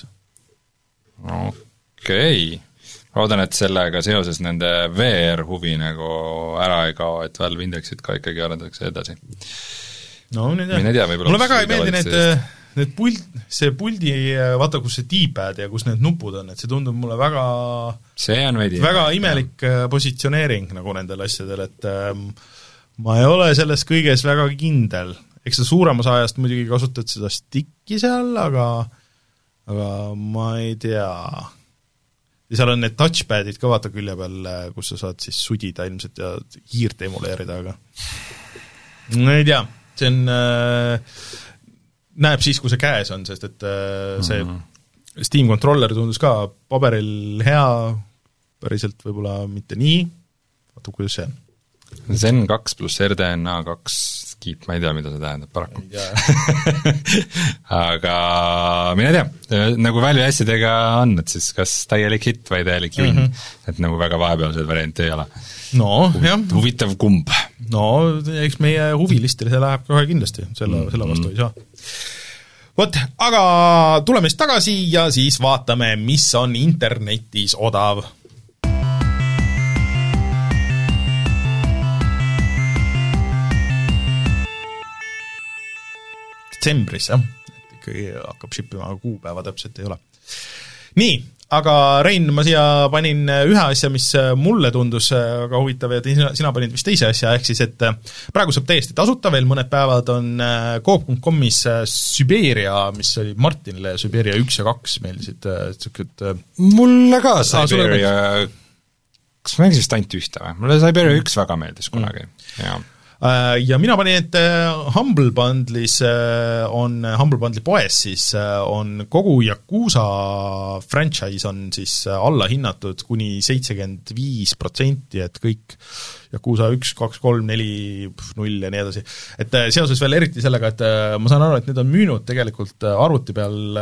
Okei. Loodan, et sellega seoses nende V R-huvi nagu ära ei kao, et Valve Indexit ka ikkagi arendatakse edasi. No, nüüd jah. Tea, mulle väga ei meeldi need, need pult, see puldi, vaata, kus see D-pad ja kus need nupud on, et see tundub mulle väga see on veidi väga imelik ja. positsioneering nagu nendel asjadel, et ähm, ma ei ole selles kõiges väga kindel. Eks sa suuremas ajast muidugi kasutad seda stikki seal, aga aga ma ei tea. Ja seal on need touchpadid ka vaata külje peal, kus sa saad siis sudida ilmselt ja hiirt emuleerida, aga no ei tea, see on äh, näeb siis, kui see käes on, sest et äh, see mm-hmm. Steam Controller tundus ka paberil hea, päriselt võib-olla mitte nii, vaata, kuidas see on. Zen kaks pluss R D N A kaks kiip, ma ei tea, mida see tähendab, paraku. Aga mine tea, nagu välja asjadega on, et siis kas täielik hit või täielik junn, mm-hmm. et nagu väga vahepealsed variante ei ole. No, jah. Huvitav kumb. No, eks meie huvilistile see läheb kohe kindlasti, selle, selle vastu ei saa. Vot, aga tuleme siis tagasi ja siis vaatame, mis on internetis odav. Detsembris, jah, et ikkagi hakkab shippima, aga kuupäeva täpselt ei ole. Nii, aga Rein, ma siia panin ühe asja, mis mulle tundus väga huvitav ja sina, sina panid vist teise asja, ehk siis, et praegu saab täiesti tasuta, veel mõned päevad on Coop punkt comis Siberia, mis oli Martinile Siberia üks ja kaks meeldisid, tsükkud... Mulle ka Siberia, kas ma mängisin vist ainult ühte või? Mulle Siberia üks väga meeldis kunagi, mm. jaa. Ja mina panin, et Humble Bundle'is on, Humble Bundle'i poes siis on kogu Yakuza franchise on siis alla hinnatud kuni seitsekümmend viis protsenti, et kõik Yakuza üks, kaks, kolm, neli, null ja nii edasi. Et seoses veel eriti sellega, et ma saan aru, et need on müünud tegelikult arvuti peal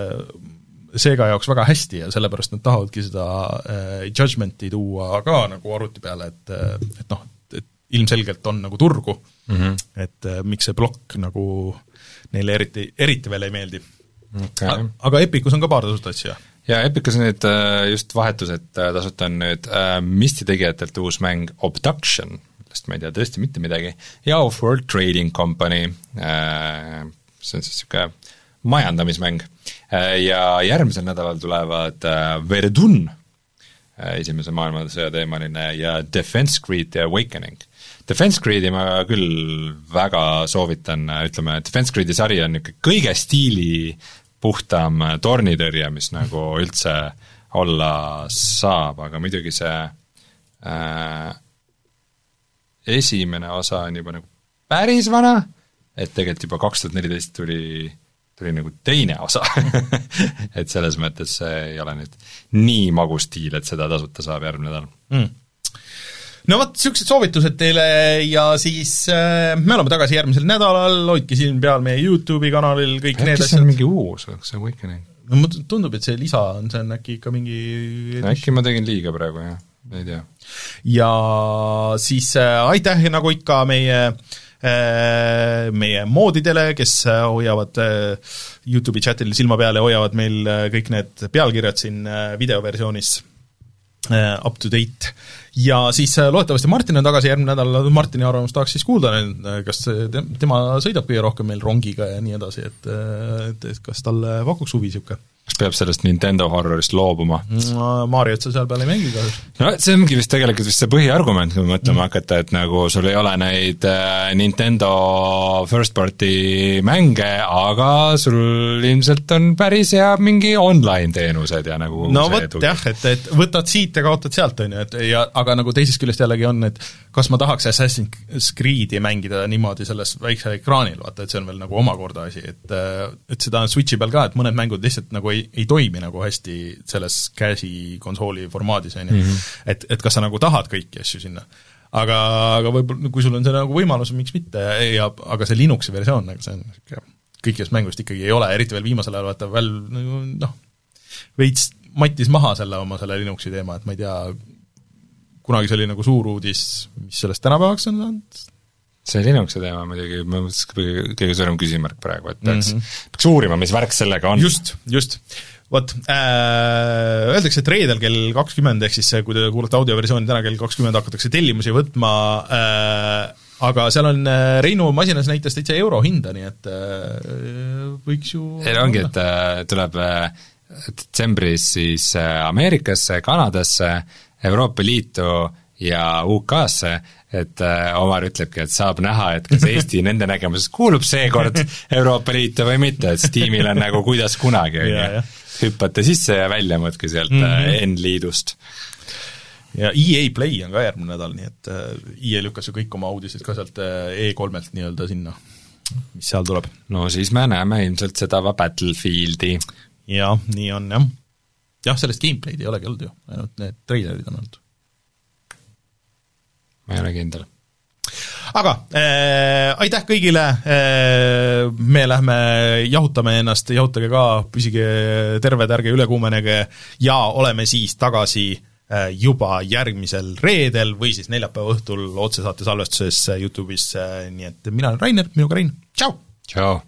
Sega jaoks väga hästi ja sellepärast nad tahavadki seda Judgmenti tuua ka nagu arvuti peale, et, et noh, ilmselgelt on nagu turgu, mm-hmm. et äh, miks see blokk nagu neile eriti, eriti veel ei meeldi. Okay. Aga Epicus on ka paar tasuta asja. Ja Epicus on nüüd just vahetus, et tasuta on nüüd äh, Misti tegijatelt uus mäng Obduction, millest ma ei tea tõesti mitte midagi, ja Off-World Trading Company, äh, see on siis niisugune majandamismäng. Äh, ja järgmisel nädalal tulevad äh, Verdun, äh, esimese maailmasõja teemaline, ja Defense Grid ja Awakening. Defense Gridi ma küll väga soovitan, ütleme, Defense Gridi sari on niisugune kõige stiili puhtam tornitõrje, mis nagu üldse olla saab, aga muidugi see äh, esimene osa on juba nagu päris vana, et tegelikult juba kaks tuhat neliteist tuli, tuli nagu teine osa et selles mõttes see ei ole nüüd nii magus stiil, et seda tasuta saab järgmine nädal mm. No vot, siuksed soovitused teile ja siis äh, me oleme tagasi järgmisel nädalal, hoidke silm peal meie YouTube'i kanalil, kõik äkki need asjad. Äkki see on mingi uus, see Awakening? No mul tundub, et see lisa on, see on äkki ikka mingi... Äkki ma tegin liiga praegu, jah, ei tea. Ja siis äh, aitäh nagu ikka meie, äh, meie moodidele, kes hoiavad äh, YouTube'i chatil silma peal ja hoiavad meil äh, kõik need pealkirjad siin äh, videoversioonis uh, up to date. Ja siis loodetavasti Martin on tagasi järgmine nädal, Martini arvamus tahaks siis kuulda, kas tema sõidab kõige rohkem meil rongiga ja nii edasi, et, et, et kas talle pakuks huvi siuke? Kas peab sellest Nintendo horrorist loobuma? Mariot sa seal peal ei mängi kahjuks. No see ongi vist tegelikult vist see põhiargument, kui mõtlema mm. hakata, et nagu sul ei ole neid Nintendo first party mänge, aga sul ilmselt on päris hea mingi online teenused ja nagu no vot jah, et, et võtad siit ja kaotad sealt, on ju, et ja, aga nagu teisest küljest jällegi on, et kas ma tahaks Assassin's Creed'i mängida niimoodi selles väikse ekraanil, vaata, et see on veel nagu omakorda asi, et, et seda on Switchi peal ka, et mõned mängud lihtsalt nagu ei, ei toimi nagu hästi selles käsi konsooli formaadis, on ju, et, et kas sa nagu tahad kõiki asju sinna. Aga, aga võib-olla, kui sul on see nagu võimalus, miks mitte, ja, aga see Linuxi versioon, see on kõikidest mängust ikkagi ei ole, eriti veel viimasel ajal vaata veel noh, veits mattis maha selle oma selle Linuxi teema, et ma ei tea, kunagi see oli nagu suur uudis, mis sellest tänapäevaks on saanud? See Linuxi teema muidugi, ma mõtlesin kõige suurem küsimärk praegu, et peaks, mm -hmm. peaks uurima, mis värk sellega on. Just, just. Vot, äh, öeldakse, et reedel kell kakskümmend, ehk siis kui te kuulate audioversiooni täna kell kakskümmend hakatakse tellimusi võtma, äh, aga seal on Reinu masinas näitas täitsa euro hinda, nii et äh, võiks ju ei, ongi, et äh, tuleb äh, detsembris siis äh, Ameerikasse, Kanadasse, Euroopa Liitu ja U K-sse, et äh, Omar ütlebki, et saab näha, et kas Eesti nende nägemuses kuulub seekord Euroopa Liitu või mitte, et Steamil on nagu kuidas kunagi, on ju, hüppate sisse ja välja mõtke sealt mm -hmm. N-liidust. Ja E A Play on ka järgmine nädal, nii et E A lükkas ju kõik oma uudised ka sealt E kolmelt nii-öelda sinna, mis seal tuleb. No siis me näeme ilmselt seda Battlefieldi. Jah, nii on jah. Jah, sellest gameplay'd ei olegi olnud ju, ainult need treilerid on olnud. Ma ei ole kindel. Aga äh, aitäh kõigile, äh, me lähme jahutame ennast, jahutage ka, püsige terved, ärge ülekuumenege ja oleme siis tagasi äh, juba järgmisel reedel või siis neljapäeva õhtul otsesaate salvestuses YouTube'is, äh, nii et mina olen Rainer, minuga Rein, tšau! Tšau!